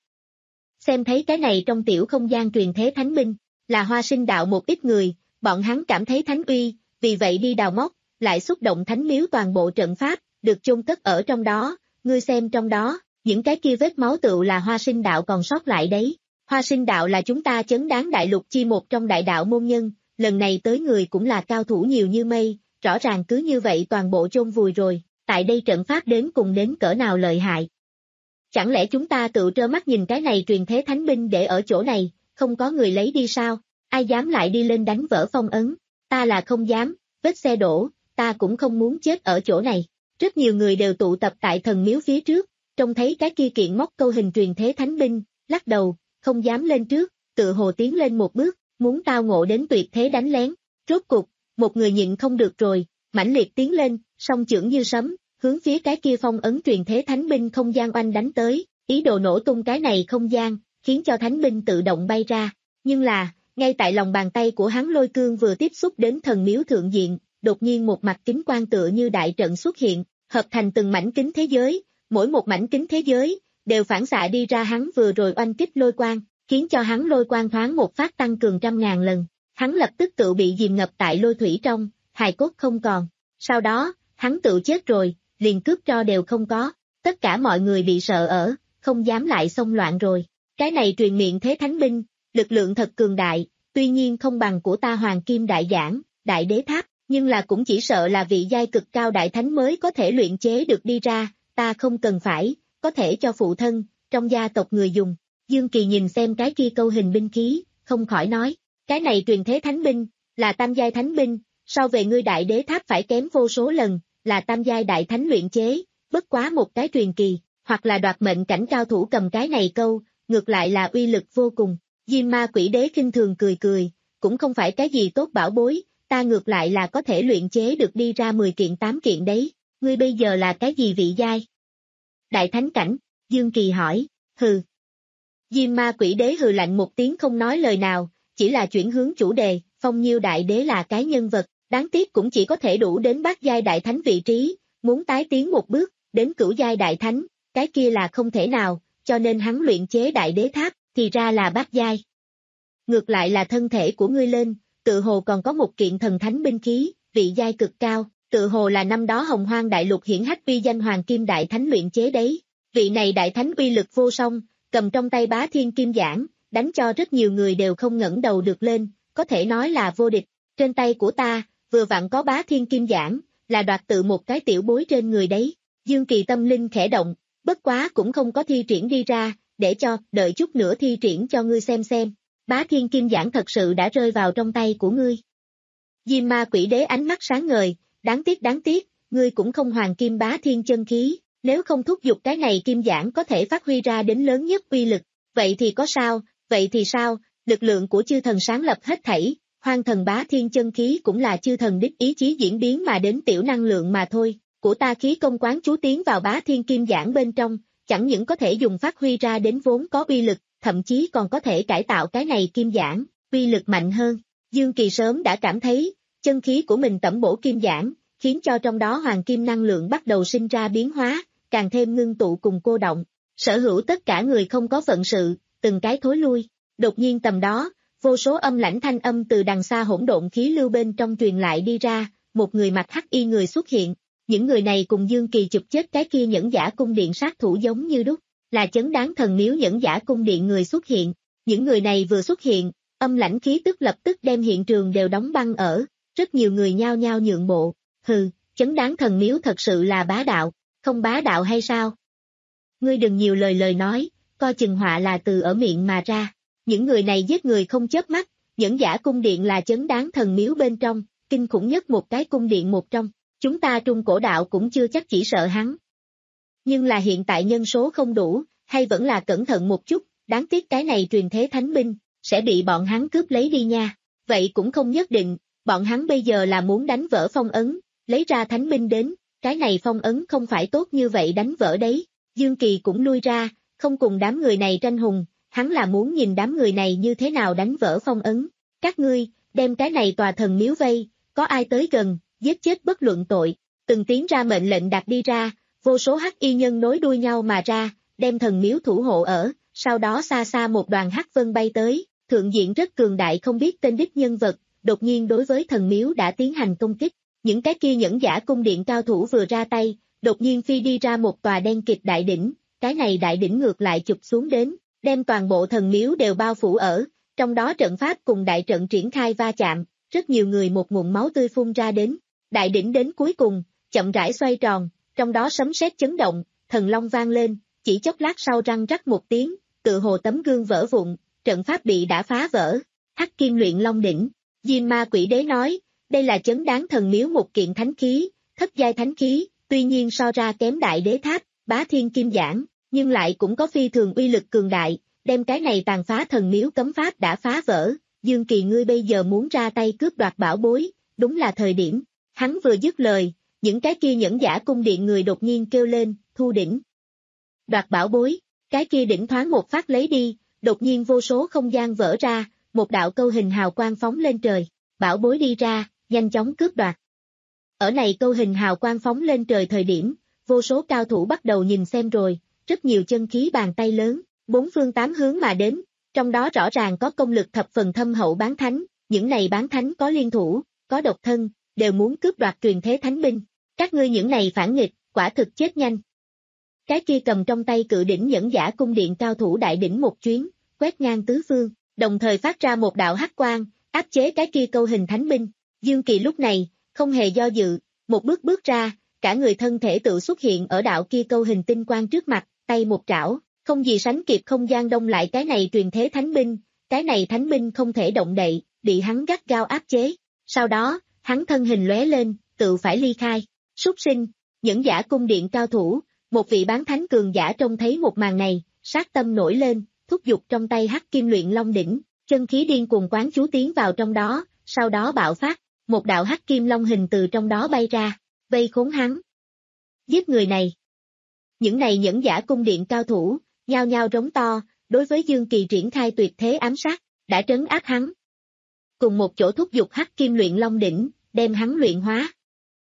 Speaker 2: Xem thấy cái này trong tiểu không gian truyền thế thánh binh, là Hoa Sinh đạo một ít người, bọn hắn cảm thấy thánh uy, vì vậy đi đào móc, lại xúc động thánh miếu toàn bộ trận pháp, được chôn cất ở trong đó, ngươi xem trong đó, những cái kia vết máu tựu là Hoa Sinh đạo còn sót lại đấy. Hoa Sinh đạo là chúng ta chấn đáng đại lục chi một trong đại đạo môn nhân, lần này tới người cũng là cao thủ nhiều như mây, rõ ràng cứ như vậy toàn bộ chôn vùi rồi, tại đây trận pháp đến cùng đến cỡ nào lợi hại. Chẳng lẽ chúng ta tự trơ mắt nhìn cái này truyền thế thánh binh để ở chỗ này, không có người lấy đi sao, ai dám lại đi lên đánh vỡ phong ấn, ta là không dám, vết xe đổ, ta cũng không muốn chết ở chỗ này. Rất nhiều người đều tụ tập tại thần miếu phía trước, trông thấy cái kia kiện móc câu hình truyền thế thánh binh, lắc đầu, không dám lên trước, tự hồ tiến lên một bước, muốn tao ngộ đến tuyệt thế đánh lén. Rốt cục, một người nhịn không được rồi, mãnh liệt tiến lên, song chưởng như sấm, hướng phía cái kia phong ấn truyền thế thánh binh không gian oanh đánh tới, ý đồ nổ tung cái này không gian, khiến cho thánh binh tự động bay ra. Nhưng là, ngay tại lòng bàn tay của hắn lôi cương vừa tiếp xúc đến thần miếu thượng diện, đột nhiên một mặt kính quang tựa như đại trận xuất hiện, hợp thành từng mảnh kính thế giới, mỗi một mảnh kính thế giới, đều phản xạ đi ra hắn vừa rồi oanh kích lôi quang, khiến cho hắn lôi quang thoáng một phát tăng cường trăm ngàn lần. Hắn lập tức tự bị dìm ngập tại lôi thủy trong, hài cốt không còn. Sau đó, hắn tự chết rồi, liền cướp tro đều không có. Tất cả mọi người bị sợ ở, không dám lại xông loạn rồi. Cái này truyền miệng thế thánh binh, lực lượng thật cường đại, tuy nhiên không bằng của ta hoàng kim đại giảng, đại đế tháp, nhưng là cũng chỉ sợ là vị giai cực cao đại thánh mới có thể luyện chế được đi ra, ta không cần phải, có thể cho phụ thân, trong gia tộc người dùng. Dương Kỳ nhìn xem cái kia câu hình binh khí, không khỏi nói, cái này truyền thế thánh binh, là tam giai thánh binh, so về ngươi đại đế tháp phải kém vô số lần, là tam giai đại thánh luyện chế, bất quá một cái truyền kỳ, hoặc là đoạt mệnh cảnh cao thủ cầm cái này câu, ngược lại là uy lực vô cùng. Diêm ma quỷ đế khinh thường cười cười, cũng không phải cái gì tốt bảo bối, ta ngược lại là có thể luyện chế được đi ra mười kiện tám kiện đấy, ngươi bây giờ là cái gì vị giai? Đại thánh cảnh, Dương Kỳ hỏi, hừ. Diêm ma quỷ đế hừ lạnh một tiếng không nói lời nào, chỉ là chuyển hướng chủ đề, Phong Nhiêu đại đế là cái nhân vật, đáng tiếc cũng chỉ có thể đủ đến bát giai đại thánh vị trí, muốn tái tiến một bước, đến cửu giai đại thánh, cái kia là không thể nào, cho nên hắn luyện chế đại đế tháp, thì ra là bát giai. Ngược lại là thân thể của ngươi lên, tự hồ còn có một kiện thần thánh binh khí, vị giai cực cao, tự hồ là năm đó Hồng Hoang đại lục hiển hách uy danh hoàng kim đại thánh luyện chế đấy. Vị này đại thánh uy lực vô song, cầm trong tay bá thiên kim giảng, đánh cho rất nhiều người đều không ngẩng đầu được lên, có thể nói là vô địch. Trên tay của ta, vừa vặn có bá thiên kim giảng, là đoạt tự một cái tiểu bối trên người đấy. Dương Kỳ tâm linh khẽ động, bất quá cũng không có thi triển đi ra, để cho, đợi chút nữa thi triển cho ngươi xem xem. Bá thiên kim giảng thật sự đã rơi vào trong tay của ngươi. Diêm ma quỷ đế ánh mắt sáng ngời, đáng tiếc đáng tiếc, ngươi cũng không hoàng kim bá thiên chân khí, nếu không thúc giục cái này kim giảng có thể phát huy ra đến lớn nhất uy lực, vậy thì có sao, vậy thì sao, lực lượng của chư thần sáng lập hết thảy, hoang thần bá thiên chân khí cũng là chư thần đích ý chí diễn biến mà đến tiểu năng lượng mà thôi, của ta khí công quán chú tiến vào bá thiên kim giảng bên trong, chẳng những có thể dùng phát huy ra đến vốn có uy lực, thậm chí còn có thể cải tạo cái này kim giảng, uy lực mạnh hơn. Dương Kỳ sớm đã cảm thấy, chân khí của mình tẩm bổ kim giảng, khiến cho trong đó hoàng kim năng lượng bắt đầu sinh ra biến hóa, càng thêm ngưng tụ cùng cô động. Sở hữu tất cả người không có phận sự, từng cái thối lui. Đột nhiên tầm đó, vô số âm lãnh thanh âm từ đằng xa hỗn độn khí lưu bên trong truyền lại đi ra, một người mặc hắc y người xuất hiện. Những người này cùng Dương Kỳ chụp chết cái kia nhẫn giả cung điện sát thủ giống như đúc, là chấn đáng thần miếu nhẫn giả cung điện người xuất hiện. Những người này vừa xuất hiện, âm lãnh khí tức lập tức đem hiện trường đều đóng băng ở, rất nhiều người nhao nhao nhượng bộ. Hừ, chấn đáng thần miếu thật sự là bá đạo, không bá đạo hay sao? Ngươi đừng nhiều lời lời nói, coi chừng họa là từ ở miệng mà ra. Những người này giết người không chớp mắt, nhẫn giả cung điện là chấn đáng thần miếu bên trong, kinh khủng nhất một cái cung điện một trong. Chúng ta Trung Cổ đạo cũng chưa chắc chỉ sợ hắn. Nhưng là hiện tại nhân số không đủ, hay vẫn là cẩn thận một chút, đáng tiếc cái này truyền thế thánh binh, sẽ bị bọn hắn cướp lấy đi nha. Vậy cũng không nhất định, bọn hắn bây giờ là muốn đánh vỡ phong ấn, lấy ra thánh binh đến, cái này phong ấn không phải tốt như vậy đánh vỡ đấy. Dương Kỳ cũng lui ra, không cùng đám người này tranh hùng, hắn là muốn nhìn đám người này như thế nào đánh vỡ phong ấn. Các ngươi, đem cái này tòa thần miếu vây, có ai tới gần, giết chết bất luận tội. Từng tiếng ra mệnh lệnh đặt đi ra, vô số hắc y nhân nối đuôi nhau mà ra, đem thần miếu thủ hộ ở, sau đó xa xa một đoàn hắc vân bay tới, thượng diện rất cường đại không biết tên đích nhân vật, đột nhiên đối với thần miếu đã tiến hành công kích. Những cái kia nhẫn giả cung điện cao thủ vừa ra tay, đột nhiên phi đi ra một tòa đen kịt đại đỉnh, cái này đại đỉnh ngược lại chụp xuống đến, đem toàn bộ thần miếu đều bao phủ ở, trong đó trận pháp cùng đại trận triển khai va chạm, rất nhiều người một ngụm máu tươi phun ra đến. Đại đỉnh đến cuối cùng, chậm rãi xoay tròn, trong đó sấm sét chấn động, thần long vang lên, chỉ chốc lát sau răng rắc một tiếng, tự hồ tấm gương vỡ vụn, trận pháp bị đã phá vỡ. Hắc kim luyện long đỉnh, Diêm ma quỷ đế nói, Đây là chấn đáng thần miếu một kiện thánh khí, thất giai thánh khí, tuy nhiên so ra kém đại đế tháp, bá thiên kim giảng, nhưng lại cũng có phi thường uy lực cường đại, đem cái này tàn phá thần miếu cấm pháp đã phá vỡ. Dương Kỳ ngươi bây giờ muốn ra tay cướp đoạt bảo bối, đúng là thời điểm. Hắn vừa dứt lời, những cái kia nhẫn giả cung điện người đột nhiên kêu lên, thu đỉnh. Đoạt bảo bối, cái kia đỉnh thoáng một phát lấy đi, đột nhiên vô số không gian vỡ ra, một đạo câu hình hào quang phóng lên trời, bảo bối đi ra, nhanh chóng cướp đoạt. Ở này câu hình hào quang phóng lên trời thời điểm, vô số cao thủ bắt đầu nhìn xem rồi, rất nhiều chân khí bàn tay lớn, bốn phương tám hướng mà đến, trong đó rõ ràng có công lực thập phần thâm hậu bán thánh, những này bán thánh có liên thủ, có độc thân, đều muốn cướp đoạt truyền thế thánh binh, các ngươi những này phản nghịch, quả thực chết nhanh. Cái kia cầm trong tay cự đỉnh nhẫn giả cung điện cao thủ đại đỉnh một chuyến, quét ngang tứ phương, đồng thời phát ra một đạo hắc quang, áp chế cái kia câu hình thánh binh. Dương Kỳ lúc này, không hề do dự, một bước bước ra, cả người thân thể tự xuất hiện ở đạo kia câu hình tinh quang trước mặt, tay một trảo, không gì sánh kịp không gian đông lại cái này truyền thế thánh binh, cái này thánh binh không thể động đậy, bị hắn gắt gao áp chế. Sau đó, hắn thân hình lóe lên, tự phải ly khai. Súc sinh, nhẫn giả cung điện cao thủ, một vị bán thánh cường giả trông thấy một màn này, sát tâm nổi lên, thúc giục trong tay hắc kim luyện long đỉnh, chân khí điên cuồng quán chú tiến vào trong đó, sau đó bạo phát, một đạo hắc kim long hình từ trong đó bay ra, vây khốn hắn. Giết người này. Những này nhẫn giả cung điện cao thủ, nhao nhao rống to, đối với Dương Kỳ triển khai tuyệt thế ám sát, đã trấn áp hắn. Cùng một chỗ thúc giục hắc kim luyện long đỉnh, đem hắn luyện hóa.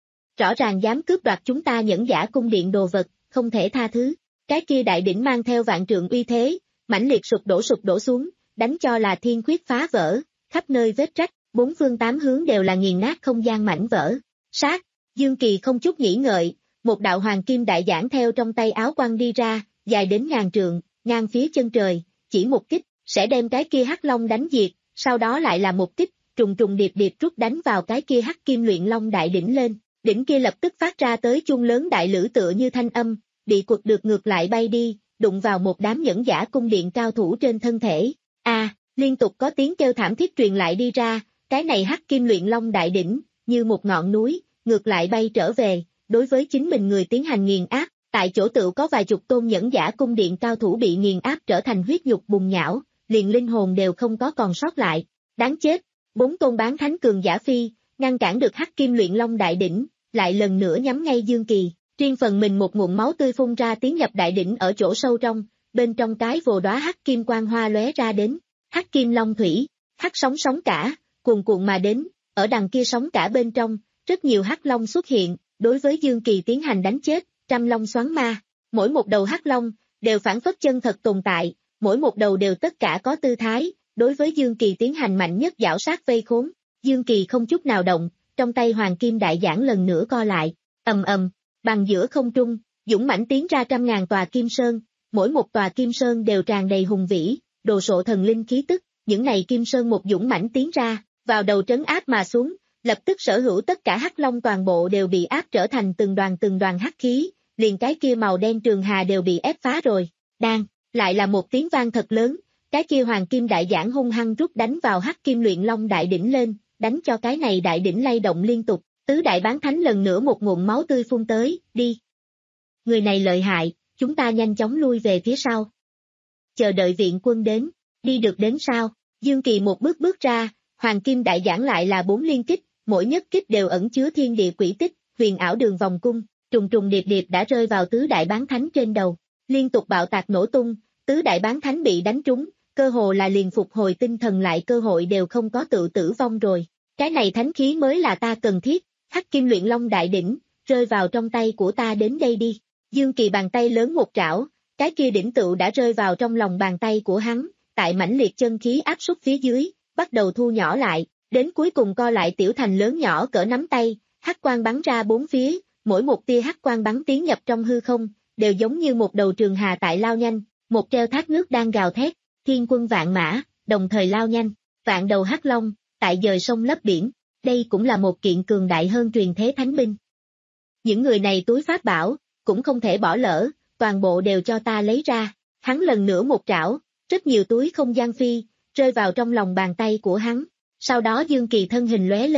Speaker 2: Rõ ràng dám cướp đoạt chúng ta nhẫn giả cung điện đồ vật, không thể tha thứ. Cái kia đại đỉnh mang theo vạn trượng uy thế, mãnh liệt sụp đổ sụp đổ xuống, đánh cho là thiên khuyết phá vỡ, khắp nơi vết rách, bốn phương tám hướng đều là nghiền nát không gian mảnh vỡ. Sát, Dương Kỳ không chút nghĩ ngợi, một đạo hoàng kim đại giảng theo trong tay áo quăng đi ra, dài đến ngàn trượng, ngang phía chân trời, chỉ một kích, sẽ đem cái kia hắc long đánh diệt, sau đó lại là một kích, trùng trùng điệp điệp rút đánh vào cái kia hắc kim luyện long đại đỉnh lên, đỉnh kia lập tức phát ra tới chuông lớn đại lữ tựa như thanh âm, bị quật được ngược lại bay đi, đụng vào một đám nhẫn giả cung điện cao thủ trên thân thể. A, à, liên tục có tiếng kêu thảm thiết truyền lại đi ra, cái này hắc kim luyện long đại đỉnh, như một ngọn núi, ngược lại bay trở về, đối với chính mình người tiến hành nghiền áp, tại chỗ tự có vài chục tôn nhẫn giả cung điện cao thủ bị nghiền áp trở thành huyết nhục bùn nhão, liền linh hồn đều không có còn sót lại. Đáng chết, bốn tôn bán thánh cường giả phi, ngăn cản được hắc kim luyện long đại đỉnh, lại lần nữa nhắm ngay Dương Kỳ, riêng phần mình một nguồn máu tươi phun ra tiến nhập đại đỉnh ở chỗ sâu trong, bên trong cái vồ đóa hắc kim quang hoa lóe ra đến, hắc kim long thủy, hắc sóng sóng cả, cuồn cuộn mà đến, ở đằng kia sóng cả bên trong, rất nhiều hắc long xuất hiện, đối với Dương Kỳ tiến hành đánh chết, trăm long xoắn ma, mỗi một đầu hắc long, đều phản phất chân thật tồn tại, mỗi một đầu đều tất cả có tư thái, đối với Dương Kỳ tiến hành mạnh nhất giảo sát vây khốn, Dương Kỳ không chút nào động, trong tay hoàng kim đại giảng lần nữa co lại, ầm ầm, bằng giữa không trung, dũng mãnh tiến ra trăm ngàn tòa kim sơn, mỗi một tòa kim sơn đều tràn đầy hùng vĩ, đồ sộ thần linh khí tức, những này kim sơn một dũng mãnh tiến ra, vào đầu trấn áp mà xuống, lập tức sở hữu tất cả hắc long toàn bộ đều bị áp trở thành từng đoàn từng đoàn hắc khí, liền cái kia màu đen trường hà đều bị ép phá rồi, đang, lại là một tiếng vang thật lớn, cái kia hoàng kim đại giảng hung hăng rút đánh vào hắc kim luyện long đại đỉnh lên, đánh cho cái này đại đỉnh lay động liên tục, tứ đại bán thánh lần nữa một nguồn máu tươi phun tới, đi. Người này lợi hại, chúng ta nhanh chóng lui về phía sau. Chờ đợi viện quân đến, đi được đến sao? Dương Kỳ một bước bước ra, hoàng kim đại giảng lại là bốn liên kích, mỗi nhất kích đều ẩn chứa thiên địa quỷ tích, huyền ảo đường vòng cung, trùng trùng điệp điệp đã rơi vào tứ đại bán thánh trên đầu, liên tục bạo tạc nổ tung, tứ đại bán thánh bị đánh trúng, cơ hồ là liền phục hồi tinh thần lại cơ hội đều không có, tự tử vong rồi. Cái này thánh khí mới là ta cần thiết, hắc kim luyện long đại đỉnh, rơi vào trong tay của ta đến đây đi. Dương Kỳ bàn tay lớn một trảo, cái kia đỉnh tựu đã rơi vào trong lòng bàn tay của hắn, tại mãnh liệt chân khí áp suất phía dưới, bắt đầu thu nhỏ lại, đến cuối cùng co lại tiểu thành lớn nhỏ cỡ nắm tay, hắc quang bắn ra bốn phía, mỗi một tia hắc quang bắn tiến nhập trong hư không, đều giống như một đầu trường hà tại lao nhanh, một treo thác nước đang gào thét, thiên quân vạn mã, đồng thời lao nhanh, vạn đầu hắc long, tại dời sông lấp biển, đây cũng là một kiện cường đại hơn truyền thế thánh binh. Những người này túi pháp bảo, cũng không thể bỏ lỡ, toàn bộ đều cho ta lấy ra, hắn lần nữa một trảo, rất nhiều túi không gian phi, rơi vào trong lòng bàn tay của hắn, sau đó Dương Kỳ thân hình lóe lên,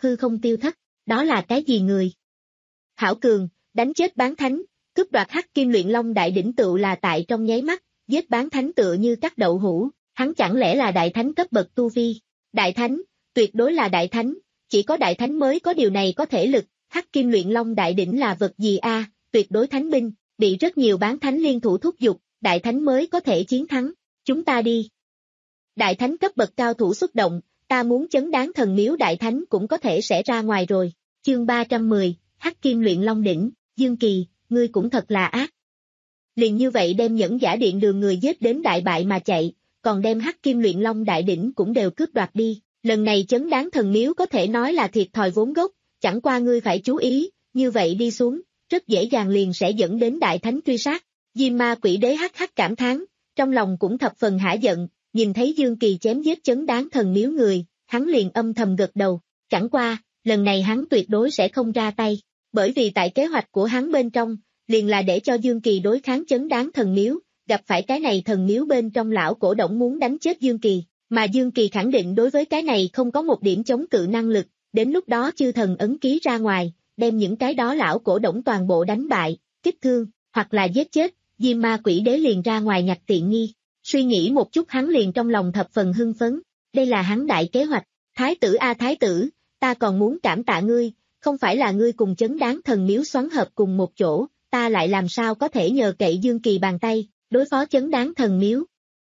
Speaker 2: hư không tiêu thất, đó là cái gì người? Hảo cường, đánh chết bán thánh, cướp đoạt hắc kim luyện long đại đỉnh tựu là tại trong nháy mắt, giết bán thánh tựa như cắt đậu hũ, hắn chẳng lẽ là đại thánh cấp bậc tu vi? Đại thánh, tuyệt đối là đại thánh, chỉ có đại thánh mới có điều này có thể lực, hắc kim luyện long đại đỉnh là vật gì a? Tuyệt đối thánh binh, bị rất nhiều bán thánh liên thủ thúc giục, đại thánh mới có thể chiến thắng, chúng ta đi. Đại thánh cấp bậc cao thủ xuất động, ta muốn chấn đáng thần miếu đại thánh cũng có thể sẽ ra ngoài rồi. Chương ba trăm mười, hắc kim luyện long đỉnh, Dương Kỳ, ngươi cũng thật là ác. Liền như vậy đem nhẫn giả điện đường người giết đến đại bại mà chạy, còn đem hắc kim luyện long đại đỉnh cũng đều cướp đoạt đi, lần này chấn đáng thần miếu có thể nói là thiệt thòi vốn gốc, chẳng qua ngươi phải chú ý, như vậy đi xuống, rất dễ dàng liền sẽ dẫn đến đại thánh truy sát. Diêm ma quỷ đế hắc hắc cảm thán, trong lòng cũng thập phần hả giận, nhìn thấy Dương Kỳ chém giết chấn đáng thần miếu người, hắn liền âm thầm gật đầu, chẳng qua, lần này hắn tuyệt đối sẽ không ra tay, bởi vì tại kế hoạch của hắn bên trong, liền là để cho Dương Kỳ đối kháng chấn đáng thần miếu, gặp phải cái này thần miếu bên trong lão cổ động muốn đánh chết Dương Kỳ, mà Dương Kỳ khẳng định đối với cái này không có một điểm chống cự năng lực, đến lúc đó chư thần ấn ký ra ngoài, đem những cái đó lão cổ động toàn bộ đánh bại, kích thương, hoặc là giết chết, Diêm ma quỷ đế liền ra ngoài nhặt tiện nghi. Suy nghĩ một chút hắn liền trong lòng thập phần hưng phấn, đây là hắn đại kế hoạch, thái tử a thái tử, ta còn muốn cảm tạ ngươi, không phải là ngươi cùng chấn đáng thần miếu xoắn hợp cùng một chỗ, ta lại làm sao có thể nhờ cậy Dương Kỳ bàn tay, đối phó chấn đáng thần miếu.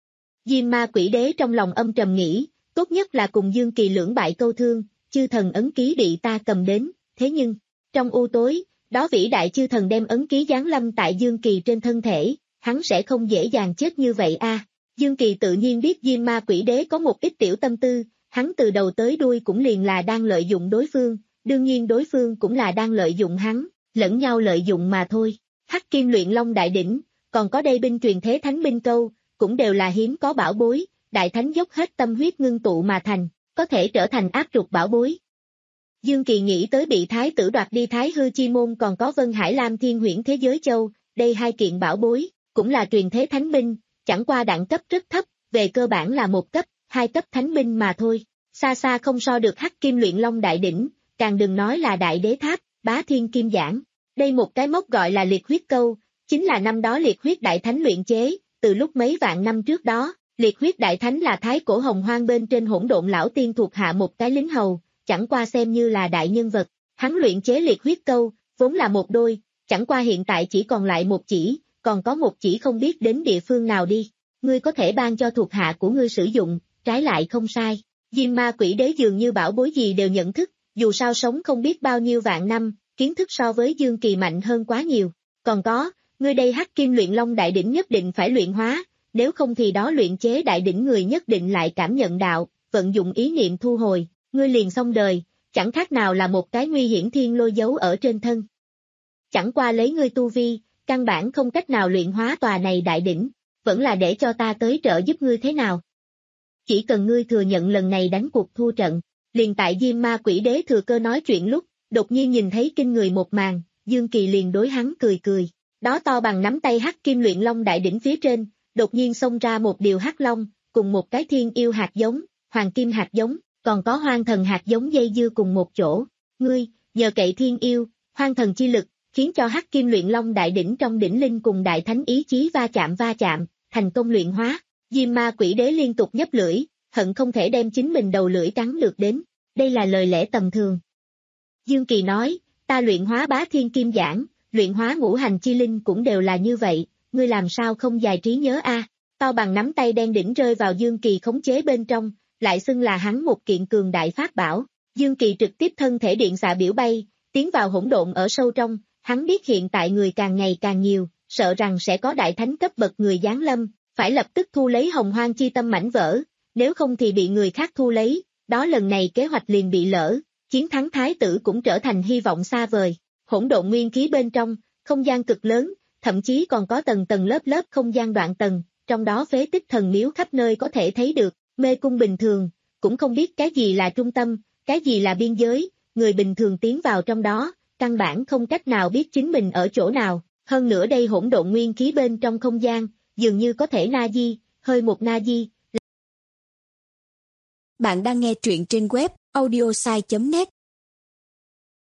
Speaker 2: Diêm ma quỷ đế trong lòng âm trầm nghĩ, tốt nhất là cùng Dương Kỳ lưỡng bại câu thương, chư thần ấn ký bị ta cầm đến, thế nhưng, trong u tối, đó vĩ đại chư thần đem ấn ký giáng lâm tại Dương Kỳ trên thân thể, hắn sẽ không dễ dàng chết như vậy a. À. Dương Kỳ tự nhiên biết Diêm ma quỷ đế có một ít tiểu tâm tư, hắn từ đầu tới đuôi cũng liền là đang lợi dụng đối phương, đương nhiên đối phương cũng là đang lợi dụng hắn, lẫn nhau lợi dụng mà thôi. Hắc kim luyện long đại đỉnh, còn có đây binh truyền thế thánh binh câu, cũng đều là hiếm có bảo bối, đại thánh dốc hết tâm huyết ngưng tụ mà thành, có thể trở thành áp trục bảo bối. Dương Kỳ nghĩ tới bị thái tử đoạt đi thái hư chi môn còn có Vân Hải Lam Thiên Huyễn Thế Giới Châu, đây hai kiện bảo bối, cũng là truyền thế thánh binh, chẳng qua đẳng cấp rất thấp, về cơ bản là một cấp, hai cấp thánh binh mà thôi, xa xa không so được hắc kim luyện long đại đỉnh, càng đừng nói là đại đế tháp, bá thiên kim giảng. Đây một cái mốc gọi là liệt huyết câu, chính là năm đó liệt huyết đại thánh luyện chế, từ lúc mấy vạn năm trước đó, liệt huyết đại thánh là thái cổ hồng hoang bên trên hỗn độn lão tiên thuộc hạ một cái lính hầu, chẳng qua xem như là đại nhân vật, hắn luyện chế liệt huyết câu, vốn là một đôi, chẳng qua hiện tại chỉ còn lại một chỉ, còn có một chỉ không biết đến địa phương nào đi, ngươi có thể ban cho thuộc hạ của ngươi sử dụng, trái lại không sai. Diêm ma quỷ đế dường như bảo bối gì đều nhận thức, dù sao sống không biết bao nhiêu vạn năm, kiến thức so với Dương Kỳ mạnh hơn quá nhiều. Còn có, ngươi đây hắc kim luyện long đại đỉnh nhất định phải luyện hóa, nếu không thì đó luyện chế đại đỉnh người nhất định lại cảm nhận đạo, vận dụng ý niệm thu hồi, ngươi liền xong đời, chẳng khác nào là một cái nguy hiểm thiên lôi giấu ở trên thân. Chẳng qua lấy ngươi tu vi, căn bản không cách nào luyện hóa tòa này đại đỉnh, vẫn là để cho ta tới trợ giúp ngươi thế nào. Chỉ cần ngươi thừa nhận lần này đánh cuộc thua trận, liền tại Diêm ma quỷ đế thừa cơ nói chuyện lúc, đột nhiên nhìn thấy kinh người một màn, Dương Kỳ liền đối hắn cười cười, đó to bằng nắm tay hắc kim luyện long đại đỉnh phía trên, đột nhiên xông ra một điều hắc long, cùng một cái thiên yêu hạt giống, hoàng kim hạt giống, còn có hoang thần hạt giống dây dưa cùng một chỗ, ngươi, nhờ cậy thiên yêu, hoang thần chi lực, khiến cho hắc kim luyện long đại đỉnh trong đỉnh linh cùng đại thánh ý chí va chạm va chạm, thành công luyện hóa. Diêm ma quỷ đế liên tục nhấp lưỡi, hận không thể đem chính mình đầu lưỡi cắn được đến, đây là lời lẽ tầm thường. Dương Kỳ nói, ta luyện hóa bá thiên kim giảng, luyện hóa ngũ hành chi linh cũng đều là như vậy, ngươi làm sao không dài trí nhớ a? À? To bằng nắm tay đen đỉnh rơi vào Dương Kỳ khống chế bên trong, lại xưng là hắn một kiện cường đại pháp bảo. Dương Kỳ trực tiếp thân thể điện xạ biểu bay, tiến vào hỗn độn ở sâu trong, hắn biết hiện tại người càng ngày càng nhiều, sợ rằng sẽ có đại thánh cấp bậc người giáng lâm, phải lập tức thu lấy hồng hoang chi tâm mảnh vỡ, nếu không thì bị người khác thu lấy, đó lần này kế hoạch liền bị lỡ, chiến thắng thái tử cũng trở thành hy vọng xa vời. Hỗn độn nguyên khí bên trong, không gian cực lớn, thậm chí còn có tầng tầng lớp lớp không gian đoạn tầng, trong đó phế tích thần miếu khắp nơi có thể thấy được, mê cung bình thường, cũng không biết cái gì là trung tâm, cái gì là biên giới, người bình thường tiến vào trong đó, căn bản không cách nào biết chính mình ở chỗ nào, hơn nữa đây hỗn độn nguyên khí bên trong không gian, dường như có thể na di, hơi một na di.
Speaker 3: Bạn đang nghe truyện trên web audiosai chấm net.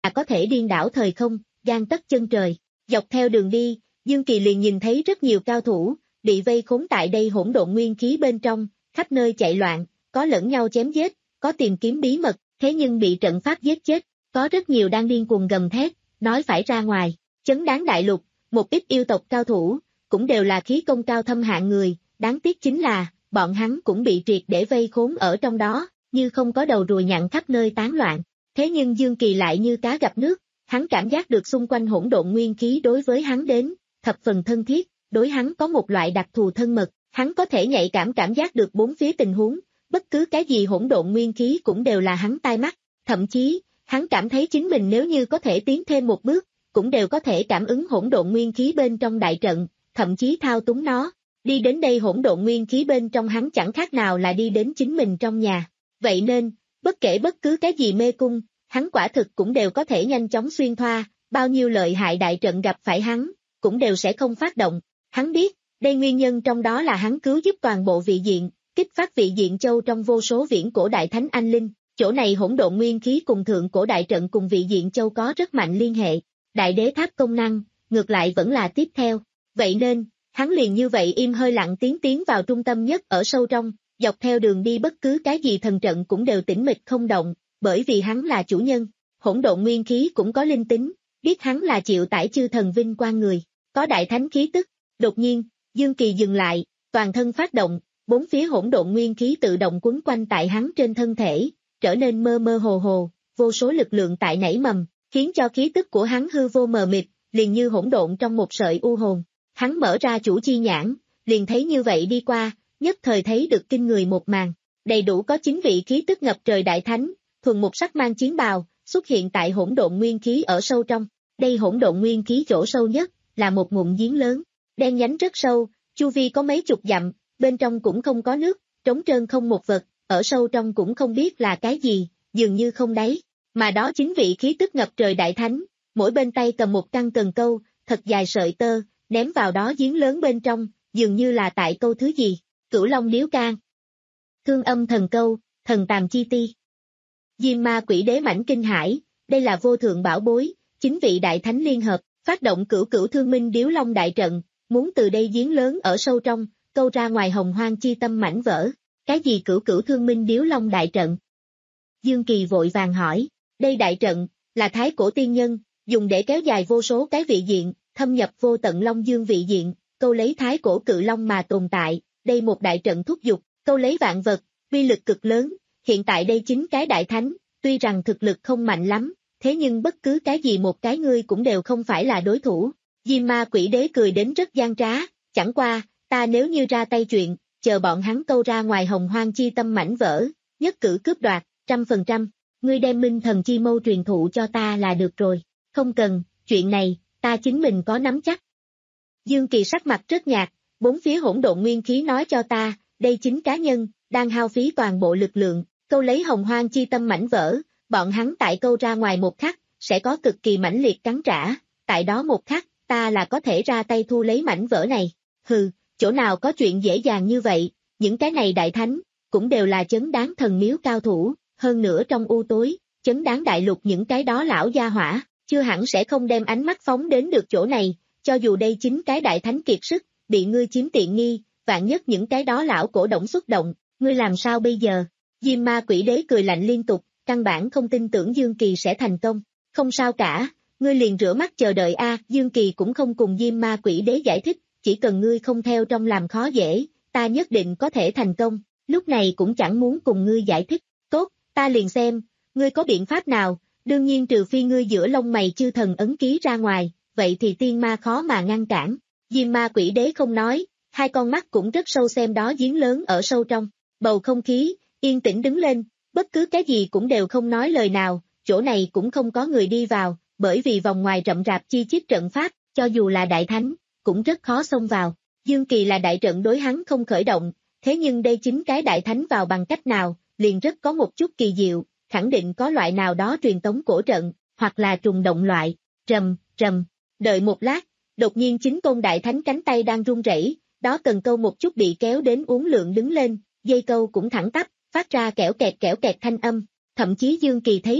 Speaker 2: là có thể điên đảo thời không, gan tất chân trời. Dọc theo đường đi, Dương Kỳ liền nhìn thấy rất nhiều cao thủ, bị vây khốn tại đây hỗn độn nguyên khí bên trong, khắp nơi chạy loạn, có lẫn nhau chém giết, có tìm kiếm bí mật, thế nhưng bị trận pháp giết chết, có rất nhiều đang điên cuồng gầm thét, nói phải ra ngoài, chấn đáng đại lục, một ít yêu tộc cao thủ, cũng đều là khí công cao thâm hạng người, đáng tiếc chính là, bọn hắn cũng bị triệt để vây khốn ở trong đó, như không có đầu ruồi nhặn khắp nơi tán loạn. Thế nhưng Dương Kỳ lại như cá gặp nước, hắn cảm giác được xung quanh hỗn độn nguyên khí đối với hắn đến, thập phần thân thiết, đối hắn có một loại đặc thù thân mật, hắn có thể nhạy cảm cảm giác được bốn phía tình huống, bất cứ cái gì hỗn độn nguyên khí cũng đều là hắn tai mắt, thậm chí, hắn cảm thấy chính mình nếu như có thể tiến thêm một bước, cũng đều có thể cảm ứng hỗn độn nguyên khí bên trong đại trận, thậm chí thao túng nó. Đi đến đây hỗn độn nguyên khí bên trong hắn chẳng khác nào là đi đến chính mình trong nhà. Vậy nên, bất kể bất cứ cái gì mê cung, hắn quả thực cũng đều có thể nhanh chóng xuyên thoa, bao nhiêu lợi hại đại trận gặp phải hắn, cũng đều sẽ không phát động. Hắn biết, đây nguyên nhân trong đó là hắn cứu giúp toàn bộ vị diện, kích phát vị diện châu trong vô số viễn cổ đại thánh anh linh. Chỗ này hỗn độn nguyên khí cùng thượng cổ đại trận cùng vị diện châu có rất mạnh liên hệ. Đại đế tháp công năng, ngược lại vẫn là tiếp theo. Vậy nên, hắn liền như vậy im hơi lặng tiến tiến vào trung tâm nhất ở sâu trong, dọc theo đường đi bất cứ cái gì thần trận cũng đều tĩnh mịch không động, bởi vì hắn là chủ nhân, hỗn độn nguyên khí cũng có linh tính, biết hắn là chịu tải chư thần vinh quang người, có đại thánh khí tức. Đột nhiên, Dương Kỳ dừng lại, toàn thân phát động, bốn phía hỗn độn nguyên khí tự động quấn quanh tại hắn trên thân thể, trở nên mơ mơ hồ hồ, vô số lực lượng tại nảy mầm, khiến cho khí tức của hắn hư vô mờ mịt, liền như hỗn độn trong một sợi u hồn. Hắn mở ra chủ chi nhãn, liền thấy như vậy đi qua, nhất thời thấy được kinh người một màn, đầy đủ có chín vị khí tức ngập trời đại thánh, thuần một sắc mang chiến bào, xuất hiện tại hỗn độn nguyên khí ở sâu trong. Đây hỗn độn nguyên khí chỗ sâu nhất, là một ngụm giếng lớn, đen nhánh rất sâu, chu vi có mấy chục dặm, bên trong cũng không có nước, trống trơn không một vật, ở sâu trong cũng không biết là cái gì, dường như không đáy, mà đó chính vị khí tức ngập trời đại thánh, mỗi bên tay cầm một căn cần câu, thật dài sợi tơ, ném vào đó giếng lớn bên trong, dường như là tại câu thứ gì, Cửu Long Điếu Can, Thương Âm Thần Câu, Thần Tàm Chi Ti, Diêm Ma Quỷ Đế mãnh kinh hải, đây là vô thượng bảo bối, chính vị đại thánh liên hợp, phát động cửu cửu thương minh điếu long đại trận, muốn từ đây giếng lớn ở sâu trong, câu ra ngoài hồng hoang chi tâm mảnh vỡ. Cái gì cửu cửu thương minh điếu long đại trận? Dương Kỳ vội vàng hỏi, đây đại trận, là thái cổ tiên nhân, dùng để kéo dài vô số cái vị diện, thâm nhập vô tận long dương vị diện, câu lấy thái cổ cự long mà tồn tại, đây một đại trận thúc giục, câu lấy vạn vật, uy lực cực lớn, hiện tại đây chính cái đại thánh, tuy rằng thực lực không mạnh lắm, thế nhưng bất cứ cái gì một cái ngươi cũng đều không phải là đối thủ. Diêm Ma Quỷ Đế cười đến rất gian trá, chẳng qua, ta nếu như ra tay chuyện, chờ bọn hắn câu ra ngoài hồng hoang chi tâm mảnh vỡ, nhất cử cướp đoạt, trăm phần trăm, ngươi đem minh thần chi mâu truyền thụ cho ta là được rồi, không cần, chuyện này, ta chính mình có nắm chắc. Dương Kỳ sắc mặt rất nhạt, bốn phía hỗn độn nguyên khí nói cho ta, đây chính cá nhân, đang hao phí toàn bộ lực lượng, câu lấy hồng hoang chi tâm mảnh vỡ, bọn hắn tại câu ra ngoài một khắc, sẽ có cực kỳ mãnh liệt cắn trả, tại đó một khắc, ta là có thể ra tay thu lấy mảnh vỡ này, hừ, chỗ nào có chuyện dễ dàng như vậy, những cái này đại thánh, cũng đều là chấn đáng thần miếu cao thủ, hơn nữa trong u tối, chấn đáng đại lục những cái đó lão gia hỏa, chưa hẳn sẽ không đem ánh mắt phóng đến được chỗ này, cho dù đây chính cái đại thánh kiệt sức, bị ngươi chiếm tiện nghi, vạn nhất những cái đó lão cổ động xuất động, ngươi làm sao bây giờ? Diêm Ma Quỷ Đế cười lạnh liên tục, căn bản không tin tưởng Dương Kỳ sẽ thành công, không sao cả, ngươi liền rửa mắt chờ đợi a. Dương Kỳ cũng không cùng Diêm Ma Quỷ Đế giải thích, chỉ cần ngươi không theo trong làm khó dễ, ta nhất định có thể thành công, lúc này cũng chẳng muốn cùng ngươi giải thích, tốt, ta liền xem, ngươi có biện pháp nào, đương nhiên trừ phi ngươi giữa lông mày chư thần ấn ký ra ngoài, vậy thì tiên ma khó mà ngăn cản. Diêm Ma Quỷ Đế không nói, hai con mắt cũng rất sâu xem đó giếng lớn ở sâu trong, bầu không khí, yên tĩnh đứng lên, bất cứ cái gì cũng đều không nói lời nào, chỗ này cũng không có người đi vào, bởi vì vòng ngoài rậm rạp chi chít trận pháp, cho dù là đại thánh, cũng rất khó xông vào. Dương Kỳ là đại trận đối hắn không khởi động, thế nhưng đây chính cái đại thánh vào bằng cách nào, liền rất có một chút kỳ diệu, khẳng định có loại nào đó truyền tống cổ trận, hoặc là trùng động loại, rầm, rầm, đợi một lát, đột nhiên chính tôn đại thánh cánh tay đang run rẩy, đó cần câu một chút bị kéo đến uốn lượn đứng lên, dây câu cũng thẳng tắp, phát ra kẽo kẹt kẽo kẹt thanh âm, thậm chí Dương Kỳ thấy được,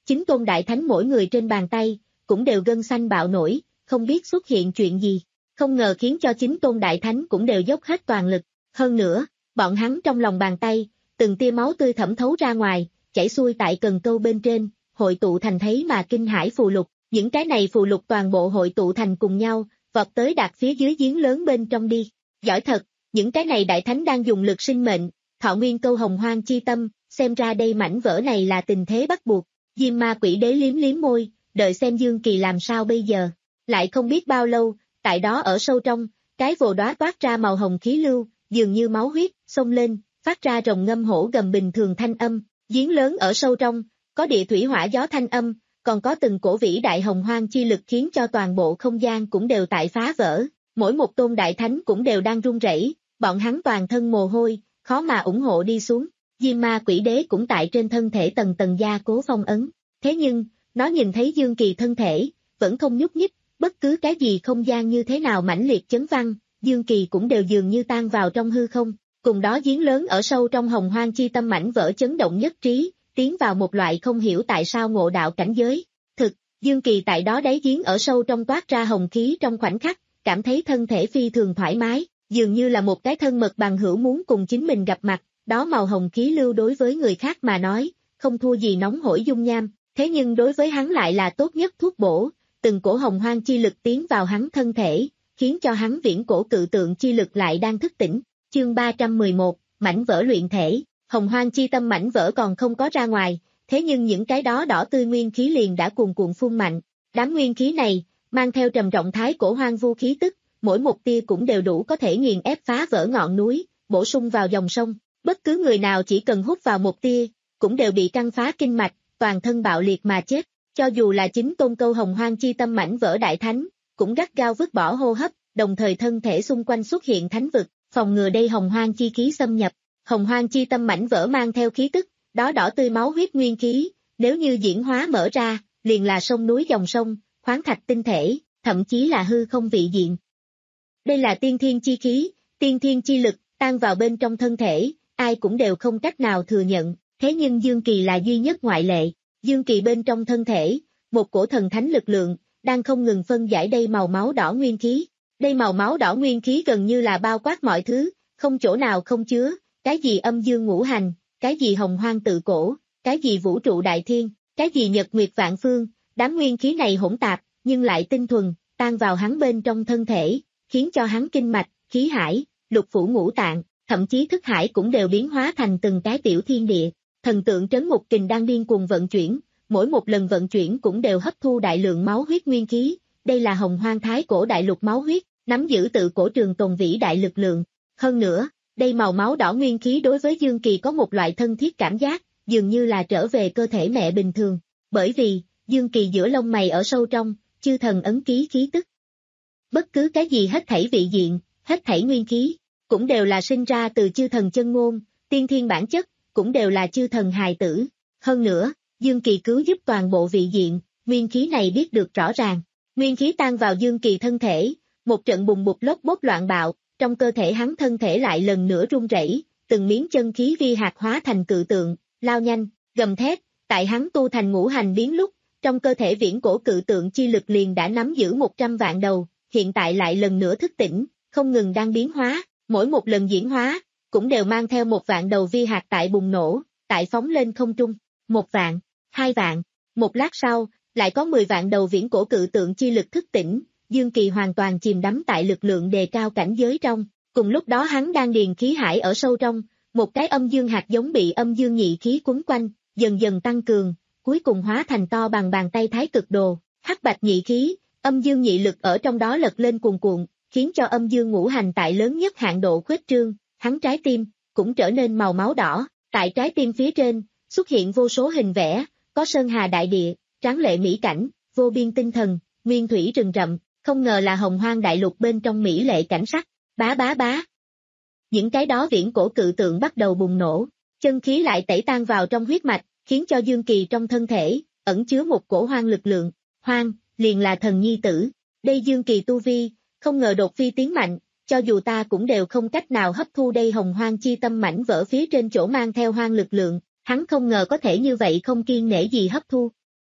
Speaker 2: Chính tôn đại thánh mỗi người trên bàn tay, cũng đều gân xanh bạo nổi, không biết xuất hiện chuyện gì. Không ngờ khiến cho chính tôn đại thánh cũng đều dốc hết toàn lực. Hơn nữa, bọn hắn trong lòng bàn tay, từng tia máu tươi thẩm thấu ra ngoài, chảy xuôi tại cần câu bên trên, hội tụ thành thấy mà kinh hãi phù lục. Những cái này phù lục toàn bộ hội tụ thành cùng nhau, vọt tới đặt phía dưới giếng lớn bên trong đi. Giỏi thật, những cái này đại thánh đang dùng lực sinh mệnh, thọ nguyên câu hồng hoang chi tâm, xem ra đây mảnh vỡ này là tình thế bắt buộc. Diêm ma quỷ đế liếm liếm môi, đợi xem Dương Kỳ làm sao bây giờ. Lại không biết bao lâu, tại đó ở sâu trong, cái vồ đóa toát ra màu hồng khí lưu, dường như máu huyết, xông lên, phát ra rồng ngâm hổ gầm bình thường thanh âm. Giếng lớn ở sâu trong, có địa thủy hỏa gió thanh âm, còn có từng cổ vĩ đại hồng hoang chi lực khiến cho toàn bộ không gian cũng đều tại phá vỡ. Mỗi một tôn đại thánh cũng đều đang run rẩy, bọn hắn toàn thân mồ hôi, khó mà ủng hộ đi xuống. Diêm ma quỷ đế cũng tại trên thân thể tầng tầng gia cố phong ấn. Thế nhưng, nó nhìn thấy Dương Kỳ thân thể, vẫn không nhúc nhích, bất cứ cái gì không gian như thế nào mãnh liệt chấn văng, Dương Kỳ cũng đều dường như tan vào trong hư không. Cùng đó giếng lớn ở sâu trong hồng hoang chi tâm mảnh vỡ chấn động nhất trí, tiến vào một loại không hiểu tại sao ngộ đạo cảnh giới. Thực, Dương Kỳ tại đó đáy giếng ở sâu trong toát ra hồng khí trong khoảnh khắc, cảm thấy thân thể phi thường thoải mái, dường như là một cái thân mật bằng hữu muốn cùng chính mình gặp mặt. Đó màu hồng khí lưu đối với người khác mà nói, không thua gì nóng hổi dung nham, thế nhưng đối với hắn lại là tốt nhất thuốc bổ, từng cổ hồng hoang chi lực tiến vào hắn thân thể, khiến cho hắn viễn cổ cự tượng chi lực lại đang thức tỉnh. Chương ba trăm mười một, mảnh vỡ luyện thể, hồng hoang chi tâm mảnh vỡ còn không có ra ngoài, thế nhưng những cái đó đỏ tươi nguyên khí liền đã cuồn cuộn phun mạnh. Đám nguyên khí này, mang theo trầm trọng thái cổ hoang vu khí tức, mỗi một tia cũng đều đủ có thể nghiền ép phá vỡ ngọn núi, bổ sung vào dòng sông. Bất cứ người nào chỉ cần hút vào một tia, cũng đều bị căng phá kinh mạch, toàn thân bạo liệt mà chết. Cho dù là chính tôn câu hồng hoang chi tâm mảnh vỡ đại thánh, cũng gắt gao vứt bỏ hô hấp, đồng thời thân thể xung quanh xuất hiện thánh vực, phòng ngừa đây hồng hoang chi khí xâm nhập. Hồng hoang chi tâm mảnh vỡ mang theo khí tức, đó đỏ tươi máu huyết nguyên khí, nếu như diễn hóa mở ra, liền là sông núi dòng sông, khoáng thạch tinh thể, thậm chí là hư không vị diện. Đây là tiên thiên chi khí, tiên thiên chi lực, tan vào bên trong thân thể, ai cũng đều không cách nào thừa nhận, thế nhưng Dương Kỳ là duy nhất ngoại lệ. Dương Kỳ bên trong thân thể, một cổ thần thánh lực lượng, đang không ngừng phân giải đây màu máu đỏ nguyên khí. Đây màu máu đỏ nguyên khí gần như là bao quát mọi thứ, không chỗ nào không chứa, cái gì âm dương ngũ hành, cái gì hồng hoang tự cổ, cái gì vũ trụ đại thiên, cái gì nhật nguyệt vạn phương, đám nguyên khí này hỗn tạp, nhưng lại tinh thuần, tan vào hắn bên trong thân thể, khiến cho hắn kinh mạch, khí hải, lục phủ ngũ tạng, thậm chí thức hải cũng đều biến hóa thành từng cái tiểu thiên địa. Thần tượng trấn ngục kình đang điên cuồng vận chuyển, mỗi một lần vận chuyển cũng đều hấp thu đại lượng máu huyết nguyên khí, đây là hồng hoang thái cổ đại lục máu huyết, nắm giữ tự cổ trường tồn vĩ đại lực lượng. Hơn nữa, đây màu máu đỏ nguyên khí đối với Dương Kỳ có một loại thân thiết cảm giác, dường như là trở về cơ thể mẹ bình thường, bởi vì, Dương Kỳ giữa lông mày ở sâu trong, chư thần ấn ký khí tức. Bất cứ cái gì hết thảy vị diện, hết thảy nguyên khí, cũng đều là sinh ra từ chư thần chân ngôn, tiên thiên bản chất, cũng đều là chư thần hài tử. Hơn nữa, Dương Kỳ cứu giúp toàn bộ vị diện, nguyên khí này biết được rõ ràng. Nguyên khí tan vào Dương Kỳ thân thể, một trận bùng bục lốp bốp loạn bạo, trong cơ thể hắn thân thể lại lần nữa rung rẩy, từng miếng chân khí vi hạt hóa thành cự tượng, lao nhanh, gầm thét, tại hắn tu thành ngũ hành biến lúc, trong cơ thể viễn cổ cự tượng chi lực liền đã nắm giữ một trăm vạn đầu, hiện tại lại lần nữa thức tỉnh, không ngừng đang biến hóa, mỗi một lần diễn hóa, cũng đều mang theo một vạn đầu vi hạt tại bùng nổ, tại phóng lên không trung, một vạn, hai vạn, một lát sau, lại có mười vạn đầu viễn cổ cự tượng chi lực thức tỉnh, Dương Kỳ hoàn toàn chìm đắm tại lực lượng đề cao cảnh giới trong, cùng lúc đó hắn đang điền khí hải ở sâu trong, một cái âm dương hạt giống bị âm dương nhị khí quấn quanh, dần dần tăng cường, cuối cùng hóa thành to bằng bàn tay thái cực đồ, hắc bạch nhị khí, âm dương nhị lực ở trong đó lật lên cuồn cuộn, khiến cho âm dương ngũ hành tại lớn nhất hạn độ khuếch trương, hắn trái tim cũng trở nên màu máu đỏ, tại trái tim phía trên xuất hiện vô số hình vẽ, có sơn hà đại địa, tráng lệ mỹ cảnh, vô biên tinh thần, nguyên thủy rừng rậm, không ngờ là hồng hoang đại lục bên trong mỹ lệ cảnh sắc, bá bá bá. Những cái đó viễn cổ cự tượng bắt đầu bùng nổ, chân khí lại tẩy tan vào trong huyết mạch, khiến cho Dương Kỳ trong thân thể ẩn chứa một cổ hoang lực lượng, hoang liền là thần nhi tử. Đây Dương Kỳ tu vi, không ngờ đột phi tiến mạnh, cho dù ta cũng đều không cách nào hấp thu đây hồng hoang chi tâm mảnh vỡ phía trên chỗ mang theo hoang lực lượng, hắn không ngờ có thể như vậy không kiêng nể gì hấp thu.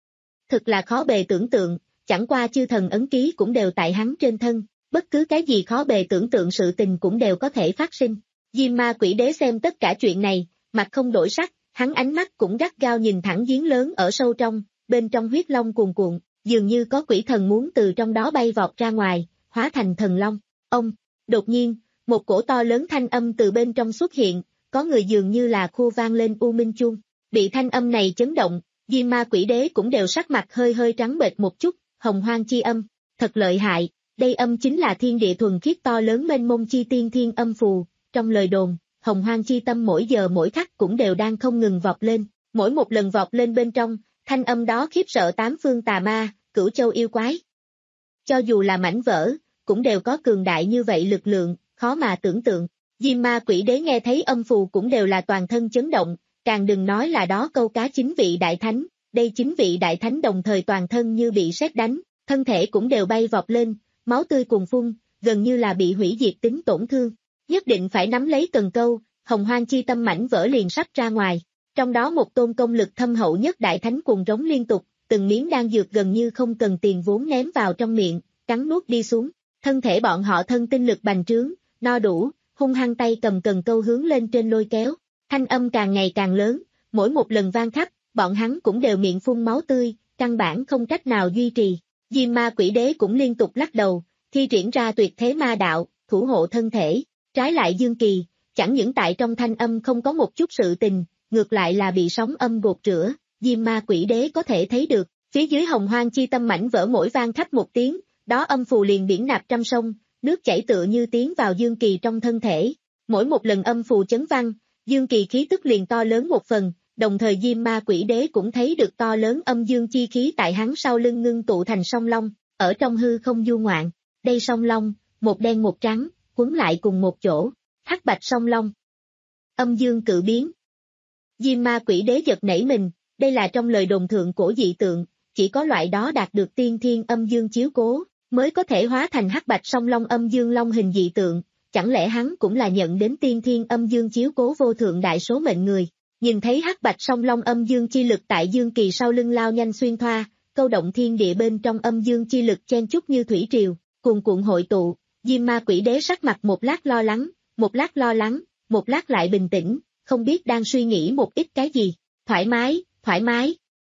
Speaker 2: thực là khó bề tưởng tượng, chẳng qua chư thần ấn ký cũng đều tại hắn trên thân, bất cứ cái gì khó bề tưởng tượng sự tình cũng đều có thể phát sinh. Diêm ma quỷ đế xem tất cả chuyện này, mặt không đổi sắc, hắn ánh mắt cũng gắt gao nhìn thẳng giếng lớn ở sâu trong, bên trong huyết long cuồn cuộn, dường như có quỷ thần muốn từ trong đó bay vọt ra ngoài, hóa thành thần long. Ông, đột nhiên, một cổ to lớn thanh âm từ bên trong xuất hiện, có người dường như là khua vang lên u minh chuông. Bị thanh âm này chấn động, Diêm ma quỷ đế cũng đều sắc mặt hơi hơi trắng bệch một chút, hồng hoang chi âm, thật lợi hại, đây âm chính là thiên địa thuần khiết to lớn mênh mông chi tiên thiên âm phù, trong lời đồn, hồng hoang chi tâm mỗi giờ mỗi khắc cũng đều đang không ngừng vọt lên, mỗi một lần vọt lên bên trong, thanh âm đó khiếp sợ tám phương tà ma, cửu châu yêu quái. Cho dù là mảnh vỡ, cũng đều có cường đại như vậy lực lượng, khó mà tưởng tượng. Diêm ma quỷ đế nghe thấy âm phù cũng đều là toàn thân chấn động, càng đừng nói là đó câu cá chính vị đại thánh, đây chính vị đại thánh đồng thời toàn thân như bị sét đánh, thân thể cũng đều bay vọt lên, máu tươi cuồn phun, gần như là bị hủy diệt tính tổn thương. Nhất định phải nắm lấy cần câu, hồng hoang chi tâm mảnh vỡ liền sắp ra ngoài. Trong đó một tôn công lực thâm hậu nhất đại thánh cuồng rống liên tục, từng miếng đan dược gần như không cần tiền vốn ném vào trong miệng, cắn nuốt đi xuống. Thân thể bọn họ thân tinh lực bành trướng, no đủ, hung hăng tay cầm cần câu hướng lên trên lôi kéo. Thanh âm càng ngày càng lớn, mỗi một lần vang khắp, bọn hắn cũng đều miệng phun máu tươi, căn bản không cách nào duy trì. Diêm ma quỷ đế cũng liên tục lắc đầu, thi triển ra tuyệt thế ma đạo, thủ hộ thân thể. Trái lại Dương Kỳ, chẳng những tại trong thanh âm không có một chút sự tình, ngược lại là bị sóng âm gột rửa, Diêm ma quỷ đế có thể thấy được, phía dưới hồng hoang chi tâm mảnh vỡ mỗi vang khắp một tiếng, đó âm phù liền biển nạp trăm sông, nước chảy tựa như tiến vào Dương Kỳ trong thân thể. Mỗi một lần âm phù chấn vang, Dương Kỳ khí tức liền to lớn một phần, đồng thời Diêm ma quỷ đế cũng thấy được to lớn âm dương chi khí tại hắn sau lưng ngưng tụ thành song long, ở trong hư không du ngoạn. Đây song long, một đen một trắng, quấn lại cùng một chỗ, hắc bạch song long. Âm dương cự biến. Diêm ma quỷ đế giật nảy mình, đây là trong lời đồn thượng cổ dị tượng, chỉ có loại đó đạt được tiên thiên âm dương chiếu cố, mới có thể hóa thành hắc bạch song long âm dương long hình dị tượng, chẳng lẽ hắn cũng là nhận đến tiên thiên âm dương chiếu cố vô thượng đại số mệnh người. Nhìn thấy hắc bạch song long âm dương chi lực tại Dương Kỳ sau lưng lao nhanh xuyên thoa, câu động thiên địa bên trong âm dương chi lực chen chúc như thủy triều, cuồn cuộn hội tụ, Diêm ma quỷ đế sắc mặt một lát lo lắng, một lát lo lắng, một lát lại bình tĩnh, không biết đang suy nghĩ một ít cái gì, thoải mái, thoải mái.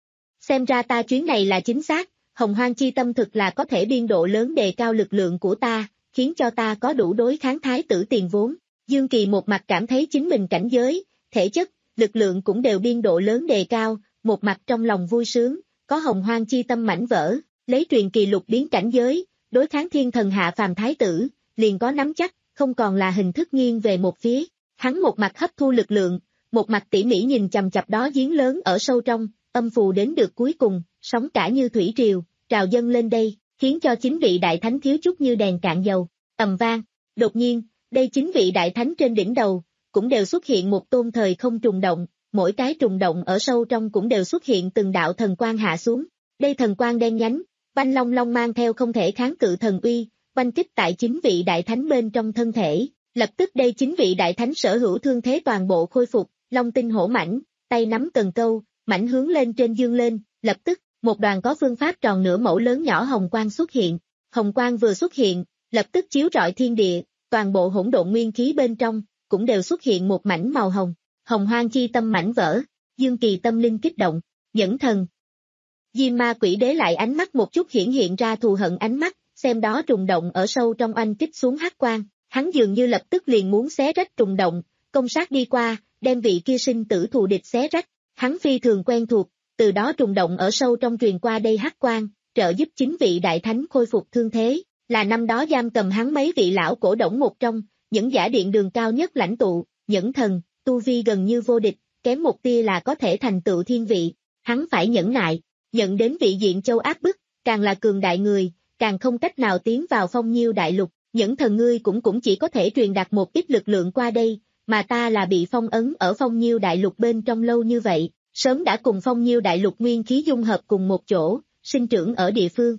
Speaker 2: Xem ra ta chuyến này là chính xác, hồng hoang chi tâm thực là có thể biên độ lớn đề cao lực lượng của ta, khiến cho ta có đủ đối kháng thái tử tiền vốn. Dương Kỳ một mặt cảm thấy chính mình cảnh giới, thể chất, lực lượng cũng đều biên độ lớn đề cao, một mặt trong lòng vui sướng, có hồng hoang chi tâm mảnh vỡ, lấy truyền kỳ lục biến cảnh giới, đối kháng thiên thần hạ phàm thái tử, liền có nắm chắc, không còn là hình thức nghiêng về một phía. Hắn một mặt hấp thu lực lượng, một mặt tỉ mỉ nhìn chằm chằm đó giếng lớn ở sâu trong, âm phù đến được cuối cùng, sóng cả như thủy triều, trào dâng lên đây, khiến cho chính vị đại thánh thiếu chút như đèn cạn dầu, ầm vang. Đột nhiên, đây chính vị đại thánh trên đỉnh đầu, cũng đều xuất hiện một tôn thời không trùng động, mỗi cái trùng động ở sâu trong cũng đều xuất hiện từng đạo thần quang hạ xuống. Đây thần quang đen nhánh, banh long long mang theo không thể kháng cự thần uy, banh kích tại chính vị đại thánh bên trong thân thể. Lập tức đây chính vị đại thánh sở hữu thương thế toàn bộ khôi phục, long tinh hổ mãnh, tay nắm cần câu, mãnh hướng lên trên dương lên, lập tức, một đoàn có phương pháp tròn nửa mẫu lớn nhỏ hồng quang xuất hiện. Hồng quang vừa xuất hiện, lập tức chiếu rọi thiên địa, toàn bộ hỗn độn nguyên khí bên trong, cũng đều xuất hiện một mảnh màu hồng. Hồng hoang chi tâm mảnh vỡ, Dương Kỳ tâm linh kích động, nhẫn thần. Diêm ma quỷ đế lại ánh mắt một chút hiển hiện ra thù hận ánh mắt, xem đó trùng động ở sâu trong oanh kích xuống hắc quang. Hắn dường như lập tức liền muốn xé rách trùng động, công sát đi qua, đem vị kia sinh tử thù địch xé rách. Hắn phi thường quen thuộc, từ đó trùng động ở sâu trong truyền qua đây hắc quang, trợ giúp chính vị đại thánh khôi phục thương thế, là năm đó giam cầm hắn mấy vị lão cổ đổng một trong, những giả điện đường cao nhất lãnh tụ, nhẫn thần, tu vi gần như vô địch, kém một tia là có thể thành tựu thiên vị. Hắn phải nhẫn nại, nhận đến vị diện châu áp bức, càng là cường đại người, càng không cách nào tiến vào phong nhiêu đại lục. Những thần ngươi cũng cũng chỉ có thể truyền đạt một ít lực lượng qua đây, mà ta là bị phong ấn ở phong nhiêu đại lục bên trong lâu như vậy, sớm đã cùng phong nhiêu đại lục nguyên khí dung hợp cùng một chỗ, sinh trưởng ở địa phương.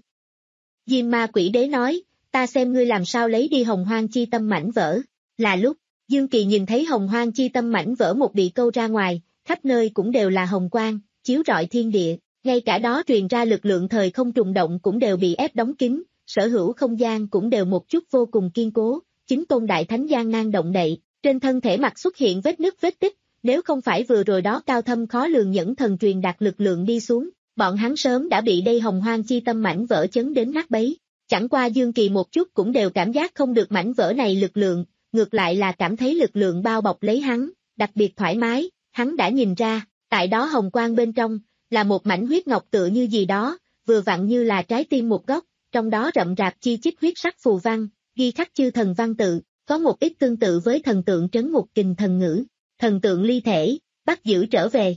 Speaker 2: Diêm ma quỷ đế nói, ta xem ngươi làm sao lấy đi hồng hoang chi tâm mảnh vỡ. Là lúc, Dương Kỳ nhìn thấy hồng hoang chi tâm mảnh vỡ một bị câu ra ngoài, khắp nơi cũng đều là hồng quang, chiếu rọi thiên địa, ngay cả đó truyền ra lực lượng thời không trùng động cũng đều bị ép đóng kín, sở hữu không gian cũng đều một chút vô cùng kiên cố, chính tôn đại thánh gian nan động đậy, trên thân thể mặt xuất hiện vết nứt vết tích, nếu không phải vừa rồi đó cao thâm khó lường nhẫn thần truyền đạt lực lượng đi xuống, bọn hắn sớm đã bị đây hồng hoang chi tâm mảnh vỡ chấn đến nát bấy. Chẳng qua Dương Kỳ một chút cũng đều cảm giác không được mảnh vỡ này lực lượng, ngược lại là cảm thấy lực lượng bao bọc lấy hắn, đặc biệt thoải mái, hắn đã nhìn ra, tại đó hồng quang bên trong, là một mảnh huyết ngọc tựa như gì đó, vừa vặn như là trái tim một góc, trong đó rậm rạp chi chít huyết sắc phù văn, ghi khắc chư thần văn tự, có một ít tương tự với thần tượng trấn ngục kình thần ngữ, thần tượng ly thể, bắt giữ trở về.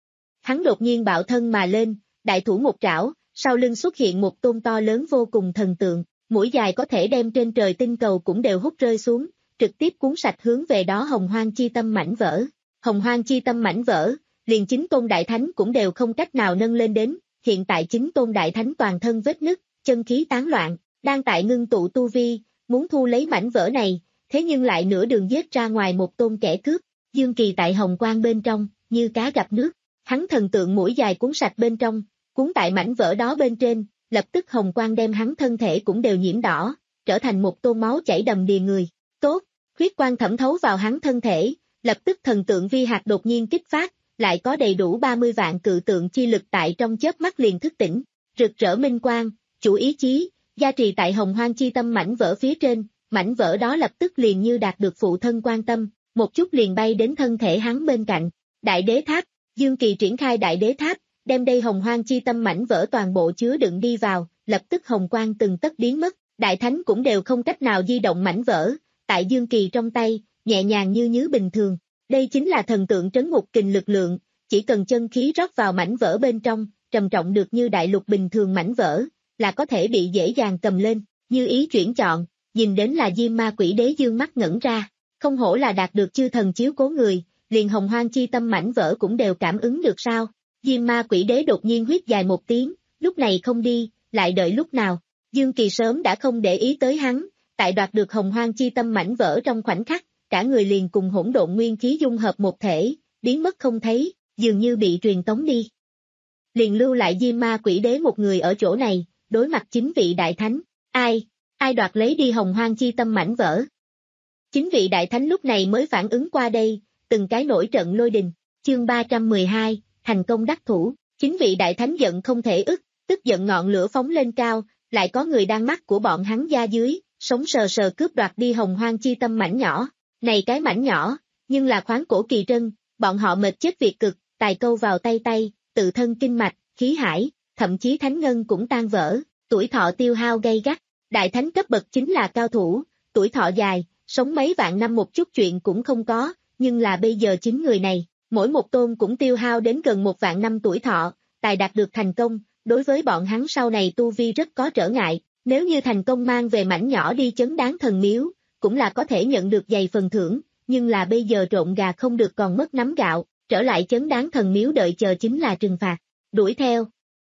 Speaker 2: Hắn đột nhiên bạo thân mà lên, đại thủ một trảo, sau lưng xuất hiện một tôn to lớn vô cùng thần tượng, mũi dài có thể đem trên trời tinh cầu cũng đều hút rơi xuống, trực tiếp cuốn sạch hướng về đó hồng hoang chi tâm mảnh vỡ. Hồng hoang chi tâm mảnh vỡ, liền chính tôn đại thánh cũng đều không cách nào nâng lên đến, hiện tại chính tôn đại thánh toàn thân vết nứt, chân khí tán loạn, đang tại ngưng tụ tu vi, muốn thu lấy mảnh vỡ này, thế nhưng lại nửa đường giết ra ngoài một tôn kẻ cướp, Dương Kỳ tại hồng quang bên trong, như cá gặp nước, hắn thần tượng mũi dài cuốn sạch bên trong, cuốn tại mảnh vỡ đó bên trên, lập tức hồng quang đem hắn thân thể cũng đều nhiễm đỏ, trở thành một tôn máu chảy đầm đìa người, tốt, huyết quang thẩm thấu vào hắn thân thể, lập tức thần tượng vi hạt đột nhiên kích phát, lại có đầy đủ ba mươi vạn cự tượng chi lực tại trong chớp mắt liền thức tỉnh, rực rỡ minh quang, chủ ý chí, gia trì tại hồng hoang chi tâm mảnh vỡ phía trên, mảnh vỡ đó lập tức liền như đạt được phụ thân quan tâm, một chút liền bay đến thân thể hắn bên cạnh, đại đế tháp, Dương Kỳ triển khai đại đế tháp, đem đây hồng hoang chi tâm mảnh vỡ toàn bộ chứa đựng đi vào, lập tức hồng quang từng tấc biến mất, đại thánh cũng đều không cách nào di động mảnh vỡ, tại Dương Kỳ trong tay, nhẹ nhàng như nhứ bình thường, đây chính là thần tượng trấn ngục kình lực lượng, chỉ cần chân khí rót vào mảnh vỡ bên trong, trầm trọng được như đại lục bình thường mảnh vỡ, là có thể bị dễ dàng cầm lên, như ý chuyển chọn, nhìn đến là Diêm Ma Quỷ Đế dương mắt ngẩn ra, không hổ là đạt được chư thần chiếu cố người, liền hồng hoang chi tâm mảnh vỡ cũng đều cảm ứng được sao. Diêm Ma Quỷ Đế đột nhiên huyết dài một tiếng, lúc này không đi, lại đợi lúc nào. Dương Kỳ sớm đã không để ý tới hắn, tại đoạt được hồng hoang chi tâm mảnh vỡ trong khoảnh khắc, cả người liền cùng hỗn độn nguyên khí dung hợp một thể, biến mất không thấy, dường như bị truyền tống đi. Liền lưu lại Diêm Ma Quỷ Đế một người ở chỗ này, đối mặt chính vị đại thánh, ai, ai đoạt lấy đi hồng hoang chi tâm mảnh vỡ. Chính vị đại thánh lúc này mới phản ứng qua đây, từng cái nổi trận lôi đình, chương ba trăm mười hai, thành công đắc thủ, chính vị đại thánh giận không thể ức, tức giận ngọn lửa phóng lên cao, lại có người đang mắt của bọn hắn da dưới, sống sờ sờ cướp đoạt đi hồng hoang chi tâm mảnh nhỏ, này cái mảnh nhỏ, nhưng là khoáng cổ kỳ trân, bọn họ mệt chết việc cực, tài câu vào tay tay, tự thân kinh mạch, khí hải, thậm chí thánh ngân cũng tan vỡ, tuổi thọ tiêu hao gay gắt, đại thánh cấp bậc chính là cao thủ, tuổi thọ dài, sống mấy vạn năm một chút chuyện cũng không có, nhưng là bây giờ chính người này, mỗi một tôn cũng tiêu hao đến gần một vạn năm tuổi thọ, tài đạt được thành công, đối với bọn hắn sau này tu vi rất có trở ngại, nếu như thành công mang về mảnh nhỏ đi chấn đáng thần miếu, cũng là có thể nhận được dày phần thưởng, nhưng là bây giờ trộn gà không được còn mất nắm gạo, trở lại chấn đáng thần miếu đợi chờ chính là trừng phạt, đuổi theo.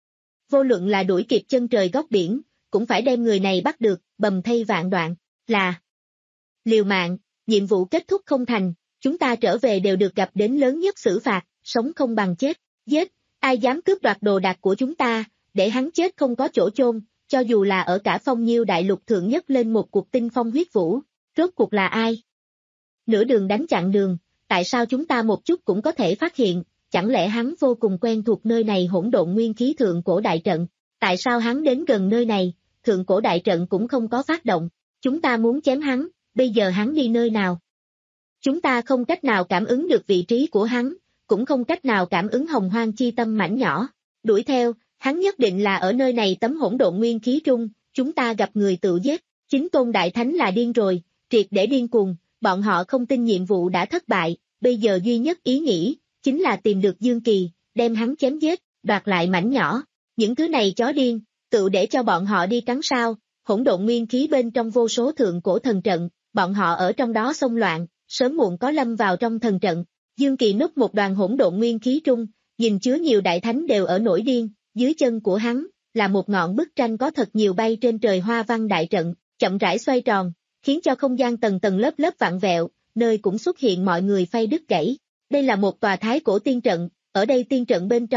Speaker 2: Vô luận là đuổi kịp chân trời góc biển, cũng phải đem người này bắt được, bầm thây vạn đoạn, là liều mạng, nhiệm vụ kết thúc không thành, chúng ta trở về đều được gặp đến lớn nhất xử phạt, sống không bằng chết, giết, ai dám cướp đoạt đồ đạc của chúng ta, để hắn chết không có chỗ chôn, cho dù là ở cả phong nhiêu đại lục thượng nhất lên một cuộc tinh phong huyết vũ, rốt cuộc là ai? Nửa đường đánh chặn đường, tại sao chúng ta một chút cũng có thể phát hiện, chẳng lẽ hắn vô cùng quen thuộc nơi này hỗn độn nguyên khí thượng cổ đại trận, tại sao hắn đến gần nơi này, thượng cổ đại trận cũng không có phát động, chúng ta muốn chém hắn, bây giờ hắn đi nơi nào? Chúng ta không cách nào cảm ứng được vị trí của hắn, cũng không cách nào cảm ứng hồng hoang chi tâm mảnh nhỏ, đuổi theo, hắn nhất định là ở nơi này tấm hỗn độn nguyên khí trung, chúng ta gặp người tự giết, chính tôn đại thánh là điên rồi, triệt để điên cuồng, bọn họ không tin nhiệm vụ đã thất bại, bây giờ duy nhất ý nghĩ, chính là tìm được Dương Kỳ, đem hắn chém giết, đoạt lại mảnh nhỏ, những thứ này chó điên, tự để cho bọn họ đi cắn sao, hỗn độn nguyên khí bên trong vô số thượng cổ thần trận, bọn họ ở trong đó xông loạn, sớm muộn có lâm vào trong thần trận, Dương Kỳ núp một đoàn hỗn độn nguyên khí trung, nhìn chứa nhiều đại thánh đều ở nổi điên, dưới chân của hắn, là một ngọn bức tranh có thật nhiều bay trên trời hoa văn đại trận, chậm rãi xoay tròn, khiến cho không gian tầng tầng lớp lớp vặn vẹo, nơi cũng xuất hiện mọi người phay đứt gãy. Đây là một tòa thái cổ tiên trận, ở đây tiên trận bên trong,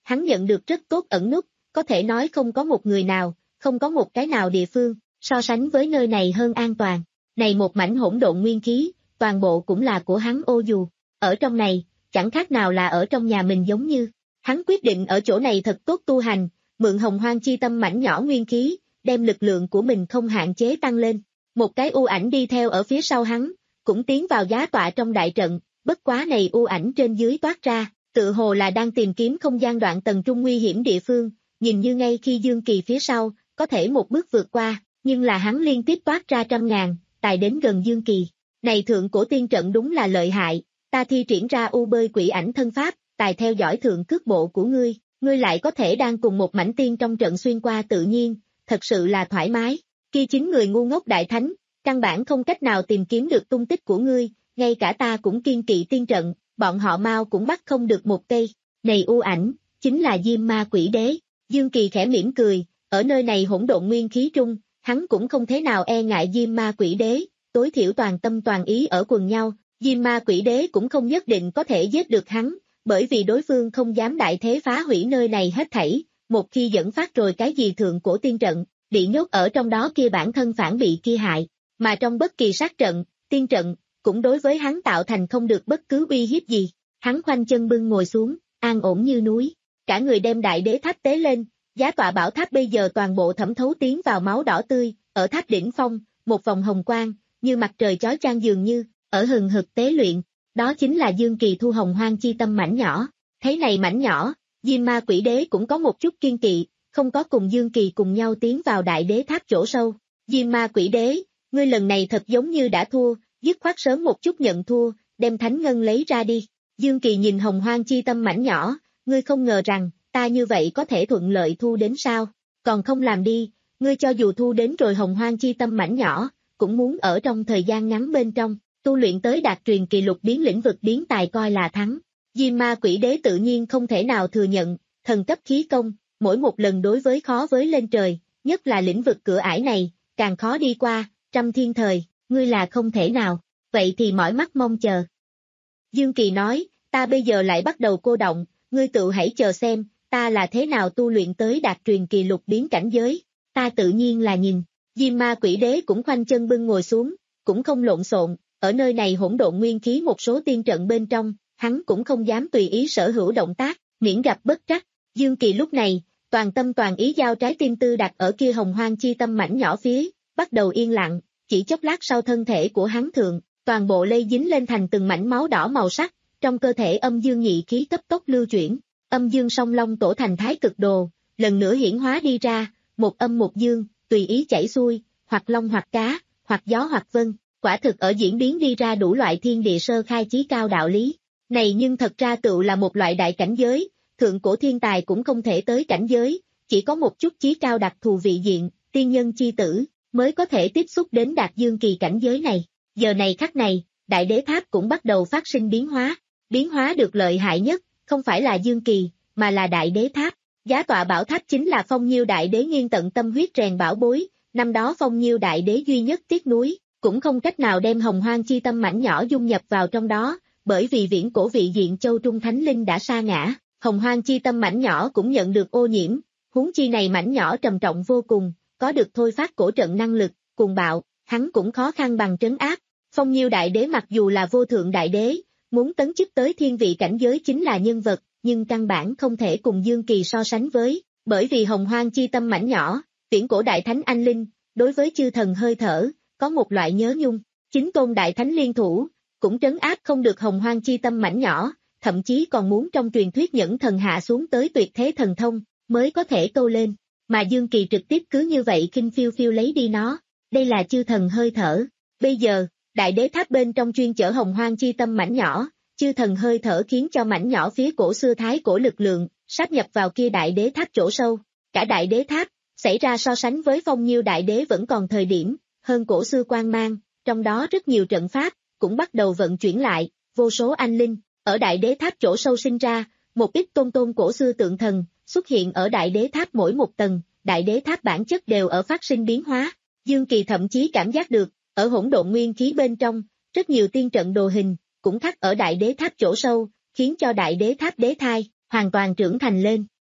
Speaker 2: hắn nhận được rất tốt ẩn nút, có thể nói không có một người nào, không có một cái nào địa phương, so sánh với nơi này hơn an toàn. Này một mảnh hỗn độn nguyên khí, toàn bộ cũng là của hắn ô dù. Ở trong này, chẳng khác nào là ở trong nhà mình giống như. Hắn quyết định ở chỗ này thật tốt tu hành, mượn hồng hoang chi tâm mảnh nhỏ nguyên khí, đem lực lượng của mình không hạn chế tăng lên. Một cái u ảnh đi theo ở phía sau hắn, cũng tiến vào giá tọa trong đại trận, bất quá này u ảnh trên dưới toát ra, tự hồ là đang tìm kiếm không gian đoạn tầng trung nguy hiểm địa phương, nhìn như ngay khi Dương Kỳ phía sau, có thể một bước vượt qua, nhưng là hắn liên tiếp toát ra trăm ngàn, tài đến gần Dương Kỳ. Này thượng cổ tiên trận đúng là lợi hại, ta thi triển ra u bơi quỷ ảnh thân pháp, tài theo dõi thượng cước bộ của ngươi, ngươi lại có thể đang cùng một mảnh tiên trong trận xuyên qua tự nhiên, thật sự là thoải mái. Kia chính người ngu ngốc đại thánh, căn bản không cách nào tìm kiếm được tung tích của ngươi, ngay cả ta cũng kiên kỵ tiên trận, bọn họ mau cũng bắt không được một cây. Này u ảnh, chính là Diêm Ma Quỷ Đế. Dương Kỳ khẽ mỉm cười, ở nơi này hỗn độn nguyên khí trung, hắn cũng không thế nào e ngại Diêm Ma Quỷ Đế, tối thiểu toàn tâm toàn ý ở quần nhau, Diêm Ma Quỷ Đế cũng không nhất định có thể giết được hắn, bởi vì đối phương không dám đại thế phá hủy nơi này hết thảy, một khi dẫn phát rồi cái gì thượng cổ tiên trận, bị nhốt ở trong đó kia bản thân phản bị kia hại, mà trong bất kỳ sát trận, tiên trận, cũng đối với hắn tạo thành không được bất cứ uy hiếp gì, hắn khoanh chân bưng ngồi xuống, an ổn như núi, cả người đem đại đế tháp tế lên, giá tọa bảo tháp bây giờ toàn bộ thẩm thấu tiến vào máu đỏ tươi, ở tháp đỉnh phong, một vòng hồng quang, như mặt trời chói chang dường như, ở hừng hực tế luyện, đó chính là Dương Kỳ thu hồng hoang chi tâm mảnh nhỏ, thấy này mảnh nhỏ, Diêm Ma Quỷ Đế cũng có một chút kiên kỵ, không có cùng Dương Kỳ cùng nhau tiến vào đại đế tháp chỗ sâu, Diêm Ma Quỷ Đế, ngươi lần này thật giống như đã thua, dứt khoát sớm một chút nhận thua, đem thánh ngân lấy ra đi, Dương Kỳ nhìn hồng hoang chi tâm mảnh nhỏ, ngươi không ngờ rằng, ta như vậy có thể thuận lợi thu đến sao, còn không làm đi, ngươi cho dù thu đến rồi hồng hoang chi tâm mảnh nhỏ, cũng muốn ở trong thời gian ngắn bên trong, tu luyện tới đạt truyền kỳ lục biến lĩnh vực biến tài coi là thắng. Diêm Ma Quỷ Đế tự nhiên không thể nào thừa nhận, thần cấp khí công, mỗi một lần đối với khó với lên trời, nhất là lĩnh vực cửa ải này, càng khó đi qua, trăm thiên thời, ngươi là không thể nào, vậy thì mỏi mắt mong chờ. Dương Kỳ nói, ta bây giờ lại bắt đầu cô động, ngươi tự hãy chờ xem, ta là thế nào tu luyện tới đạt truyền kỳ lục biến cảnh giới, ta tự nhiên là nhìn, Diêm Ma Quỷ Đế cũng khoanh chân bưng ngồi xuống, cũng không lộn xộn, ở nơi này hỗn độn nguyên khí một số tiên trận bên trong, hắn cũng không dám tùy ý sở hữu động tác, miễn gặp bất trắc. Dương Kỳ lúc này, toàn tâm toàn ý giao trái tim tư đặt ở kia hồng hoang chi tâm mảnh nhỏ phía, bắt đầu yên lặng, chỉ chốc lát sau thân thể của hắn thượng, toàn bộ lây dính lên thành từng mảnh máu đỏ màu sắc, trong cơ thể âm dương nhị khí cấp tốc lưu chuyển, âm dương song long tổ thành thái cực đồ, lần nữa hiển hóa đi ra, một âm một dương, tùy ý chảy xuôi, hoặc long hoặc cá, hoặc gió hoặc vân, quả thực ở diễn biến đi ra đủ loại thiên địa sơ khai chí cao đạo lý. Này nhưng thật ra tựu là một loại đại cảnh giới, thượng cổ thiên tài cũng không thể tới cảnh giới, chỉ có một chút chí cao đặc thù vị diện, tiên nhân chi tử, mới có thể tiếp xúc đến đạt Dương Kỳ cảnh giới này. Giờ này khắc này, đại đế tháp cũng bắt đầu phát sinh biến hóa, biến hóa được lợi hại nhất, không phải là Dương Kỳ, mà là đại đế tháp. Giá tọa bảo tháp chính là Phong Nhiêu đại đế nghiêng tận tâm huyết rèn bảo bối, năm đó Phong Nhiêu đại đế duy nhất tiếc nuối, cũng không cách nào đem hồng hoang chi tâm mảnh nhỏ dung nhập vào trong đó, bởi vì viễn cổ vị diện châu trung thánh linh đã sa ngã, hồng hoang chi tâm mảnh nhỏ cũng nhận được ô nhiễm, huống chi này mảnh nhỏ trầm trọng vô cùng, có được thôi phát cổ trận năng lực, cuồng bạo, hắn cũng khó khăn bằng trấn áp. Phong Nhiêu đại đế mặc dù là vô thượng đại đế, muốn tấn chức tới thiên vị cảnh giới chính là nhân vật, nhưng căn bản không thể cùng Dương Kỳ so sánh với, bởi vì hồng hoang chi tâm mảnh nhỏ, viễn cổ đại thánh anh linh, đối với chư thần hơi thở, có một loại nhớ nhung, chính tôn đại thánh liên thủ, cũng trấn áp không được hồng hoang chi tâm mảnh nhỏ, thậm chí còn muốn trong truyền thuyết nhẫn thần hạ xuống tới tuyệt thế thần thông, mới có thể câu lên, mà Dương Kỳ trực tiếp cứ như vậy khinh phiêu phiêu lấy đi nó, đây là chư thần hơi thở. Bây giờ, đại đế tháp bên trong chuyên chở hồng hoang chi tâm mảnh nhỏ, chư thần hơi thở khiến cho mảnh nhỏ phía cổ xưa thái cổ lực lượng, sáp nhập vào kia đại đế tháp chỗ sâu, cả đại đế tháp, xảy ra so sánh với Phong Nhiêu đại đế vẫn còn thời điểm, hơn cổ xưa quang mang, trong đó rất nhiều trận pháp, cũng bắt đầu vận chuyển lại, vô số anh linh, ở đại đế tháp chỗ sâu sinh ra, một ít tôn tôn cổ xưa tượng thần, xuất hiện ở đại đế tháp mỗi một tầng, đại đế tháp bản chất đều ở phát sinh biến hóa, Dương Kỳ thậm chí cảm giác được, ở hỗn độn nguyên khí bên trong, rất nhiều tiên trận đồ hình, cũng khắc ở đại đế tháp chỗ sâu, khiến cho đại đế tháp đế thai, hoàn toàn trưởng thành lên,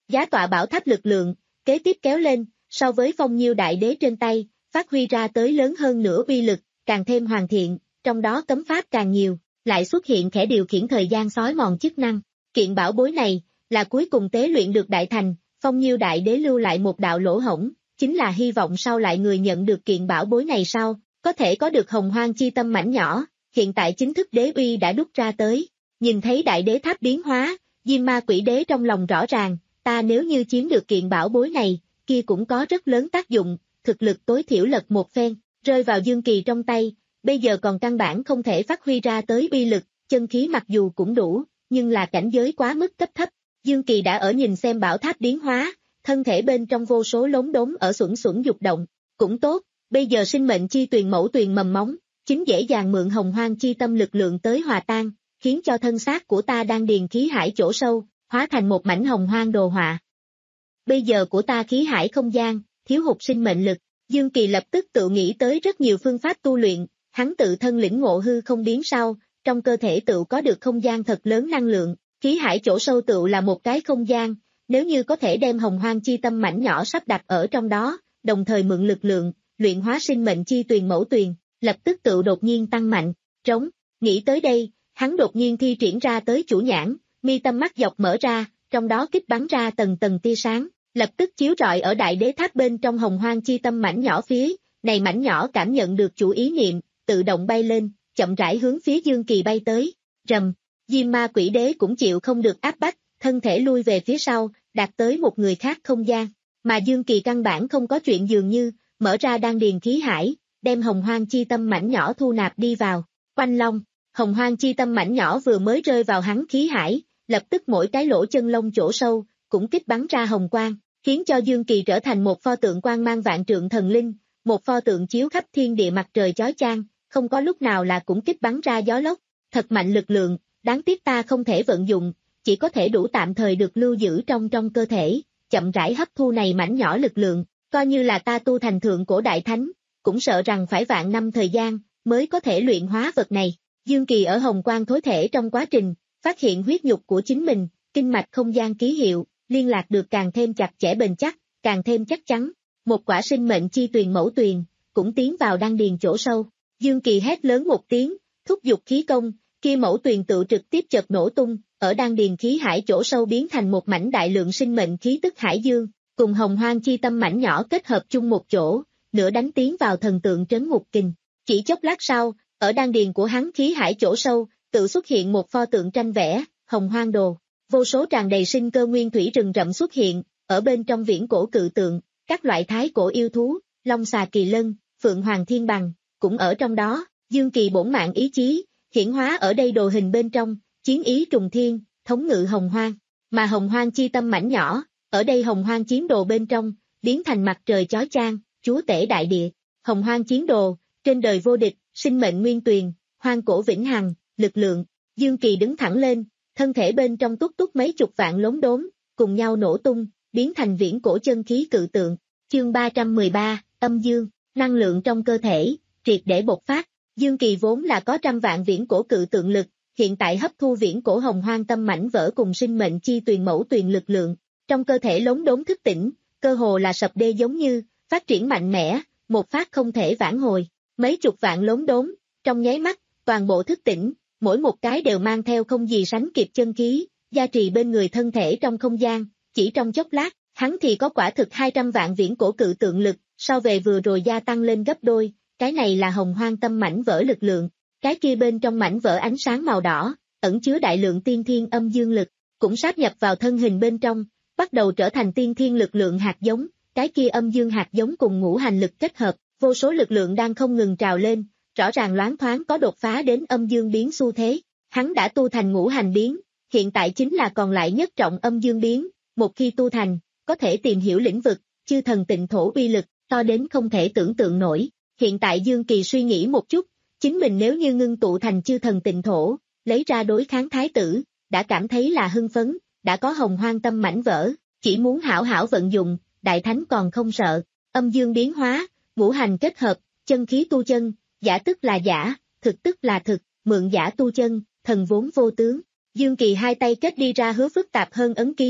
Speaker 2: Giá tọa bảo tháp lực lượng, kế tiếp kéo lên, so với phong nhiêu đại đế trên tay, phát huy ra tới lớn hơn nữa uy lực, càng thêm hoàn thiện, trong đó cấm pháp càng nhiều, lại xuất hiện khẽ điều khiển thời gian xói mòn chức năng. Kiện bảo bối này, là cuối cùng tế luyện được đại thành, phong nhiêu đại đế lưu lại một đạo lỗ hổng, chính là hy vọng sau lại người nhận được kiện bảo bối này sau, có thể có được hồng hoang chi tâm mảnh nhỏ, hiện tại chính thức đế uy đã đúc ra tới. Nhìn thấy đại đế tháp biến hóa, Diêm Ma Quỷ Đế trong lòng rõ ràng, ta nếu như chiếm được kiện bảo bối này, kia cũng có rất lớn tác dụng, thực lực tối thiểu lật một phen, rơi vào Dương Kỳ trong tay, bây giờ còn căn bản không thể phát huy ra tới uy lực, chân khí mặc dù cũng đủ, nhưng là cảnh giới quá mức cấp thấp. Dương Kỳ đã ở nhìn xem bảo tháp biến hóa, thân thể bên trong vô số lốm đốm ở xuẩn xuẩn dục động, cũng tốt, bây giờ sinh mệnh chi tuyền mẫu tuyền mầm móng, chính dễ dàng mượn hồng hoang chi tâm lực lượng tới hòa tan, khiến cho thân xác của ta đang điền khí hải chỗ sâu, hóa thành một mảnh hồng hoang đồ họa. Bây giờ của ta khí hải không gian, thiếu hụt sinh mệnh lực, Dương Kỳ lập tức tự nghĩ tới rất nhiều phương pháp tu luyện, hắn tự thân lĩnh ngộ hư không biến sau, trong cơ thể tự có được không gian thật lớn năng lượng, khí hải chỗ sâu tự là một cái không gian, nếu như có thể đem hồng hoang chi tâm mảnh nhỏ sắp đặt ở trong đó, đồng thời mượn lực lượng, luyện hóa sinh mệnh chi tuyền mẫu tuyền, lập tức tự đột nhiên tăng mạnh, trống, nghĩ tới đây, hắn đột nhiên thi triển ra tới chủ nhãn, mi tâm mắt dọc mở ra, trong đó kích bắn ra tầng tầng tia sáng, lập tức chiếu rọi ở đại đế tháp bên trong hồng hoang chi tâm mảnh nhỏ phía, này mảnh nhỏ cảm nhận được chủ ý niệm, tự động bay lên, chậm rãi hướng phía Dương Kỳ bay tới, rầm, Diêm Ma Quỷ Đế cũng chịu không được áp bách, thân thể lui về phía sau, đạt tới một người khác không gian, mà Dương Kỳ căn bản không có chuyện dường như, mở ra đan điền khí hải, đem hồng hoang chi tâm mảnh nhỏ thu nạp đi vào, quanh long, hồng hoang chi tâm mảnh nhỏ vừa mới rơi vào hắn khí hải, lập tức mỗi cái lỗ chân lông chỗ sâu, cũng kích bắn ra hồng quang, khiến cho Dương Kỳ trở thành một pho tượng quang mang vạn trượng thần linh, một pho tượng chiếu khắp thiên địa mặt trời chói chang, không có lúc nào là cũng kích bắn ra gió lốc, thật mạnh lực lượng, đáng tiếc ta không thể vận dụng, chỉ có thể đủ tạm thời được lưu giữ trong trong cơ thể, chậm rãi hấp thu này mảnh nhỏ lực lượng, coi như là ta tu thành thượng cổ đại thánh, cũng sợ rằng phải vạn năm thời gian, mới có thể luyện hóa vật này. Dương Kỳ ở hồng quang thối thể trong quá trình, phát hiện huyết nhục của chính mình, kinh mạch không gian ký hiệu, liên lạc được càng thêm chặt chẽ bền chắc, càng thêm chắc chắn. Một quả sinh mệnh chi tuyền mẫu tuyền, cũng tiến vào đan điền chỗ sâu. Dương Kỳ hét lớn một tiếng, thúc giục khí công, kia mẫu tuyền tự trực tiếp chợt nổ tung, ở đan điền khí hải chỗ sâu biến thành một mảnh đại lượng sinh mệnh khí tức hải dương, cùng hồng hoang chi tâm mảnh nhỏ kết hợp chung một chỗ, nửa đánh tiến vào thần tượng trấn ngục kình. Chỉ chốc lát sau, ở đan điền của hắn khí hải chỗ sâu, tự xuất hiện một pho tượng tranh vẽ, hồng hoang đồ. Vô số tràn đầy sinh cơ nguyên thủy rừng rậm xuất hiện, ở bên trong viễn cổ cự tượng, các loại thái cổ yêu thú, long xà kỳ lân, phượng hoàng thiên bằng, cũng ở trong đó. Dương Kỳ bổn mạng ý chí, hiển hóa ở đây đồ hình bên trong, chiến ý trùng thiên, thống ngự hồng hoang, mà hồng hoang chi tâm mảnh nhỏ, ở đây hồng hoang chiến đồ bên trong, biến thành mặt trời chói chang, chúa tể đại địa, hồng hoang chiến đồ, trên đời vô địch, sinh mệnh nguyên tuyền, hoang cổ vĩnh hằng, lực lượng. Dương Kỳ đứng thẳng lên, thân thể bên trong túc túc mấy chục vạn lốm đốm, cùng nhau nổ tung, biến thành viễn cổ chân khí cự tượng. Chương ba trăm mười ba, âm dương, năng lượng trong cơ thể, triệt để bộc phát. Dương Kỳ vốn là có trăm vạn viễn cổ cự tượng lực, hiện tại hấp thu viễn cổ hồng hoang tâm mảnh vỡ cùng sinh mệnh chi tuyền mẫu tuyền lực lượng, trong cơ thể lốm đốm thức tỉnh, cơ hồ là sập đê giống như, phát triển mạnh mẽ, một phát không thể vãn hồi. Mấy chục vạn lốm đốm, trong nháy mắt, toàn bộ thức tỉnh, mỗi một cái đều mang theo không gì sánh kịp chân khí, gia trì bên người thân thể trong không gian, chỉ trong chốc lát, hắn thì có quả thực hai trăm vạn viễn cổ cự tượng lực, so về vừa rồi gia tăng lên gấp đôi, cái này là hồng hoang tâm mảnh vỡ lực lượng, cái kia bên trong mảnh vỡ ánh sáng màu đỏ, ẩn chứa đại lượng tiên thiên âm dương lực, cũng sáp nhập vào thân hình bên trong, bắt đầu trở thành tiên thiên lực lượng hạt giống, cái kia âm dương hạt giống cùng ngũ hành lực kết hợp, vô số lực lượng đang không ngừng trào lên, rõ ràng loáng thoáng có đột phá đến âm dương biến xu thế, hắn đã tu thành ngũ hành biến, hiện tại chính là còn lại nhất trọng âm dương biến, một khi tu thành, có thể tìm hiểu lĩnh vực, chư thần tịnh thổ uy lực, to đến không thể tưởng tượng nổi. Hiện tại Dương Kỳ suy nghĩ một chút, chính mình nếu như ngưng tụ thành chư thần tịnh thổ, lấy ra đối kháng thái tử, đã cảm thấy là hưng phấn, đã có hồng hoang tâm mảnh vỡ, chỉ muốn hảo hảo vận dụng, đại thánh còn không sợ, âm dương biến hóa, ngũ hành kết hợp, chân khí tu chân, giả tức là giả, thực tức là thực, mượn giả tu chân, thần vốn vô tướng. Dương Kỳ hai tay kết đi ra hứa phức tạp hơn ấn ký,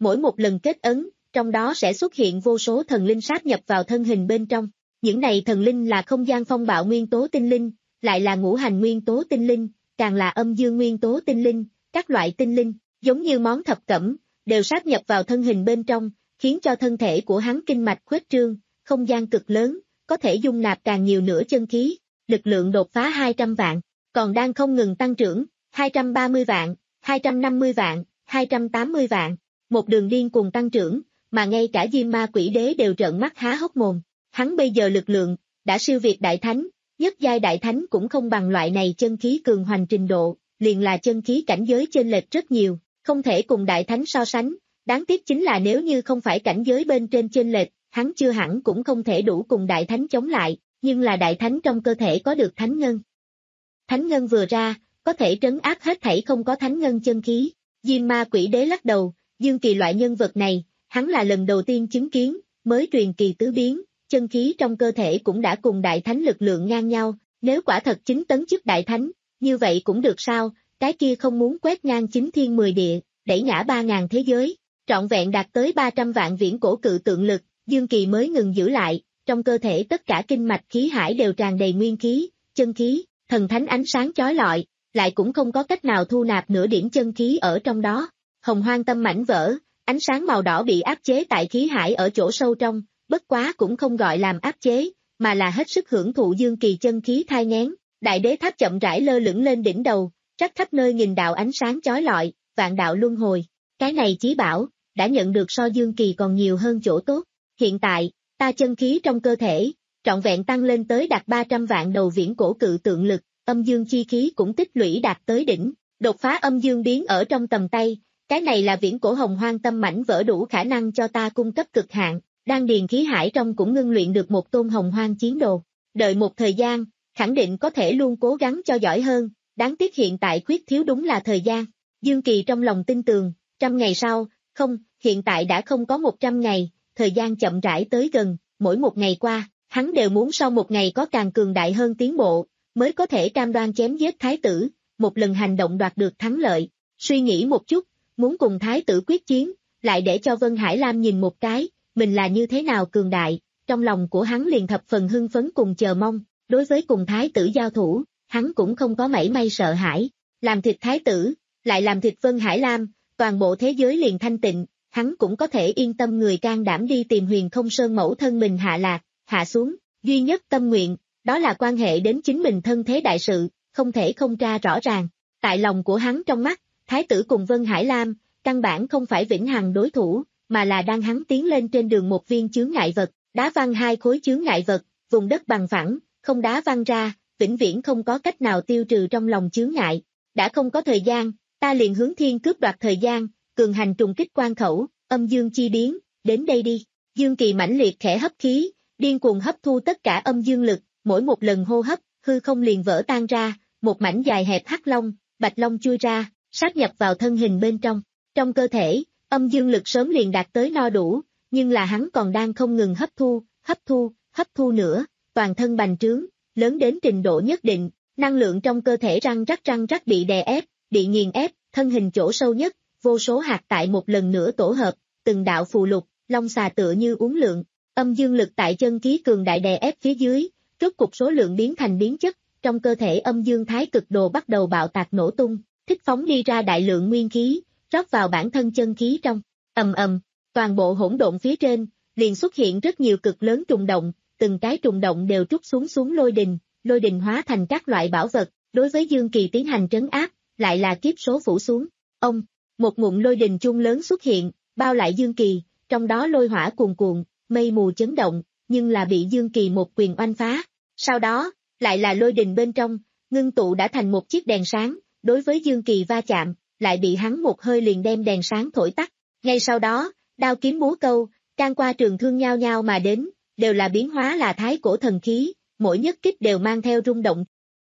Speaker 2: mỗi một lần kết ấn, trong đó sẽ xuất hiện vô số thần linh sáp nhập vào thân hình bên trong. Những này thần linh là không gian phong bạo nguyên tố tinh linh, lại là ngũ hành nguyên tố tinh linh, càng là âm dương nguyên tố tinh linh, các loại tinh linh, giống như món thập cẩm, đều sáp nhập vào thân hình bên trong, khiến cho thân thể của hắn kinh mạch khuếch trương, không gian cực lớn, có thể dung nạp càng nhiều nữa chân khí, lực lượng đột phá hai trăm vạn, còn đang không ngừng tăng trưởng, hai trăm ba mươi vạn, hai trăm năm mươi vạn, hai trăm tám mươi vạn, một đường điên cuồng tăng trưởng, mà ngay cả Diêm Ma Quỷ Đế đều trợn mắt há hốc mồm. Hắn bây giờ lực lượng đã siêu việt đại thánh, nhất giai đại thánh cũng không bằng loại này chân khí cường hoành trình độ, liền là chân khí cảnh giới chênh lệch rất nhiều, không thể cùng đại thánh so sánh. Đáng tiếc chính là nếu như không phải cảnh giới bên trên chênh lệch, hắn chưa hẳn cũng không thể đủ cùng đại thánh chống lại, nhưng là đại thánh trong cơ thể có được thánh ngân. Thánh ngân vừa ra, có thể trấn áp hết thảy không có thánh ngân chân khí. Diêm Ma Quỷ Đế lắc đầu, Dương Kỳ loại nhân vật này, hắn là lần đầu tiên chứng kiến, mới truyền kỳ tứ biến, chân khí trong cơ thể cũng đã cùng đại thánh lực lượng ngang nhau, nếu quả thật chính tấn chức đại thánh, như vậy cũng được sao, cái kia không muốn quét ngang chín thiên mười địa, đẩy ngã ba ngàn thế giới, trọn vẹn đạt tới ba trăm vạn viễn cổ cự tượng lực, Dương Kỳ mới ngừng giữ lại, trong cơ thể tất cả kinh mạch khí hải đều tràn đầy nguyên khí, chân khí, thần thánh ánh sáng chói lọi, lại cũng không có cách nào thu nạp nửa điểm chân khí ở trong đó. Hồng Hoang Tâm mảnh vỡ, ánh sáng màu đỏ bị áp chế tại khí hải ở chỗ sâu trong, bất quá cũng không gọi làm áp chế, mà là hết sức hưởng thụ Dương Kỳ chân khí thai nghén. Đại đế tháp chậm rãi lơ lửng lên đỉnh đầu, rắc khắp nơi nghìn đạo ánh sáng chói lọi, vạn đạo luân hồi. Cái này chí bảo, đã nhận được so Dương Kỳ còn nhiều hơn chỗ tốt. Hiện tại, ta chân khí trong cơ thể, trọn vẹn tăng lên tới đạt ba trăm vạn đầu viễn cổ cự tượng lực, âm dương chi khí cũng tích lũy đạt tới đỉnh, đột phá âm dương biến ở trong tầm tay, cái này là viễn cổ Hồng Hoang Tâm mảnh vỡ đủ khả năng cho ta cung cấp cực hạn, đan điền khí hải trong cũng ngưng luyện được một tôn Hồng Hoang chiến đồ, đợi một thời gian, khẳng định có thể luôn cố gắng cho giỏi hơn, đáng tiếc hiện tại khuyết thiếu đúng là thời gian. Dương Kỳ trong lòng tin tường, trăm ngày sau, không, hiện tại đã không có một trăm ngày, thời gian chậm rãi tới gần, mỗi một ngày qua, hắn đều muốn sau một ngày có càng cường đại hơn tiến bộ, mới có thể cam đoan chém giết thái tử, một lần hành động đoạt được thắng lợi. Suy nghĩ một chút, muốn cùng thái tử quyết chiến, lại để cho Vân Hải Lam nhìn một cái, mình là như thế nào cường đại, trong lòng của hắn liền thập phần hưng phấn cùng chờ mong, đối với cùng thái tử giao thủ, hắn cũng không có mảy may sợ hãi, làm thịt thái tử, lại làm thịt Vân Hải Lam, toàn bộ thế giới liền thanh tịnh, hắn cũng có thể yên tâm người can đảm đi tìm Huyền Không Sơn mẫu thân mình hạ lạc, hạ xuống, duy nhất tâm nguyện, đó là quan hệ đến chính mình thân thế đại sự, không thể không tra rõ ràng. Tại lòng của hắn trong mắt, thái tử cùng Vân Hải Lam, căn bản không phải vĩnh hằng đối thủ, mà là đang hắn tiến lên trên đường một viên chướng ngại vật, đá văng hai khối chướng ngại vật, vùng đất bằng phẳng, không đá văng ra, vĩnh viễn không có cách nào tiêu trừ trong lòng chướng ngại. Đã không có thời gian, ta liền hướng thiên cướp đoạt thời gian, cường hành trùng kích quan khẩu, âm dương chi biến, đến đây đi. Dương Kỳ mãnh liệt khẽ hấp khí, điên cuồng hấp thu tất cả âm dương lực, mỗi một lần hô hấp, hư không liền vỡ tan ra, một mảnh dài hẹp hắc long, bạch long chui ra, sát nhập vào thân hình bên trong. Trong cơ thể, âm dương lực sớm liền đạt tới no đủ, nhưng là hắn còn đang không ngừng hấp thu, hấp thu, hấp thu nữa, toàn thân bành trướng, lớn đến trình độ nhất định, năng lượng trong cơ thể răng rắc răng rắc bị đè ép, bị nghiền ép, thân hình chỗ sâu nhất, vô số hạt tại một lần nữa tổ hợp, từng đạo phù lục, long xà tựa như uốn lượn, âm dương lực tại chân khí cường đại đè ép phía dưới, rốt cục số lượng biến thành biến chất, trong cơ thể âm dương thái cực đồ bắt đầu bạo tạc nổ tung, thích phóng đi ra đại lượng nguyên khí, rót vào bản thân chân khí trong, ầm ầm, toàn bộ hỗn độn phía trên, liền xuất hiện rất nhiều cực lớn trùng động, từng cái trùng động đều trút xuống xuống lôi đình, lôi đình hóa thành các loại bảo vật, đối với Dương Kỳ tiến hành trấn áp, lại là kiếp số phủ xuống. Ông, một ngụm lôi đình chung lớn xuất hiện, bao lại Dương Kỳ, trong đó lôi hỏa cuồn cuộn, mây mù chấn động, nhưng là bị Dương Kỳ một quyền oanh phá. Sau đó, lại là lôi đình bên trong, ngưng tụ đã thành một chiếc đèn sáng, đối với Dương Kỳ va chạm, lại bị hắn một hơi liền đem đèn sáng thổi tắt. Ngay sau đó, đao kiếm múa câu, can qua trường thương nhao nhao mà đến, đều là biến hóa là thái cổ thần khí, mỗi nhất kích đều mang theo rung động.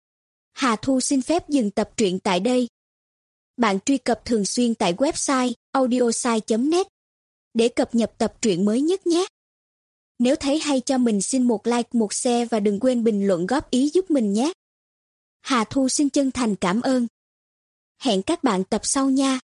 Speaker 3: Hà Thu xin phép dừng tập truyện tại đây. Bạn truy cập thường xuyên tại website audiosai chấm net để cập nhật tập truyện mới nhất nhé. Nếu thấy hay cho mình xin một like, một share và đừng quên bình luận góp ý giúp mình nhé. Hà Thu xin chân thành cảm ơn. Hẹn các bạn tập sau nha.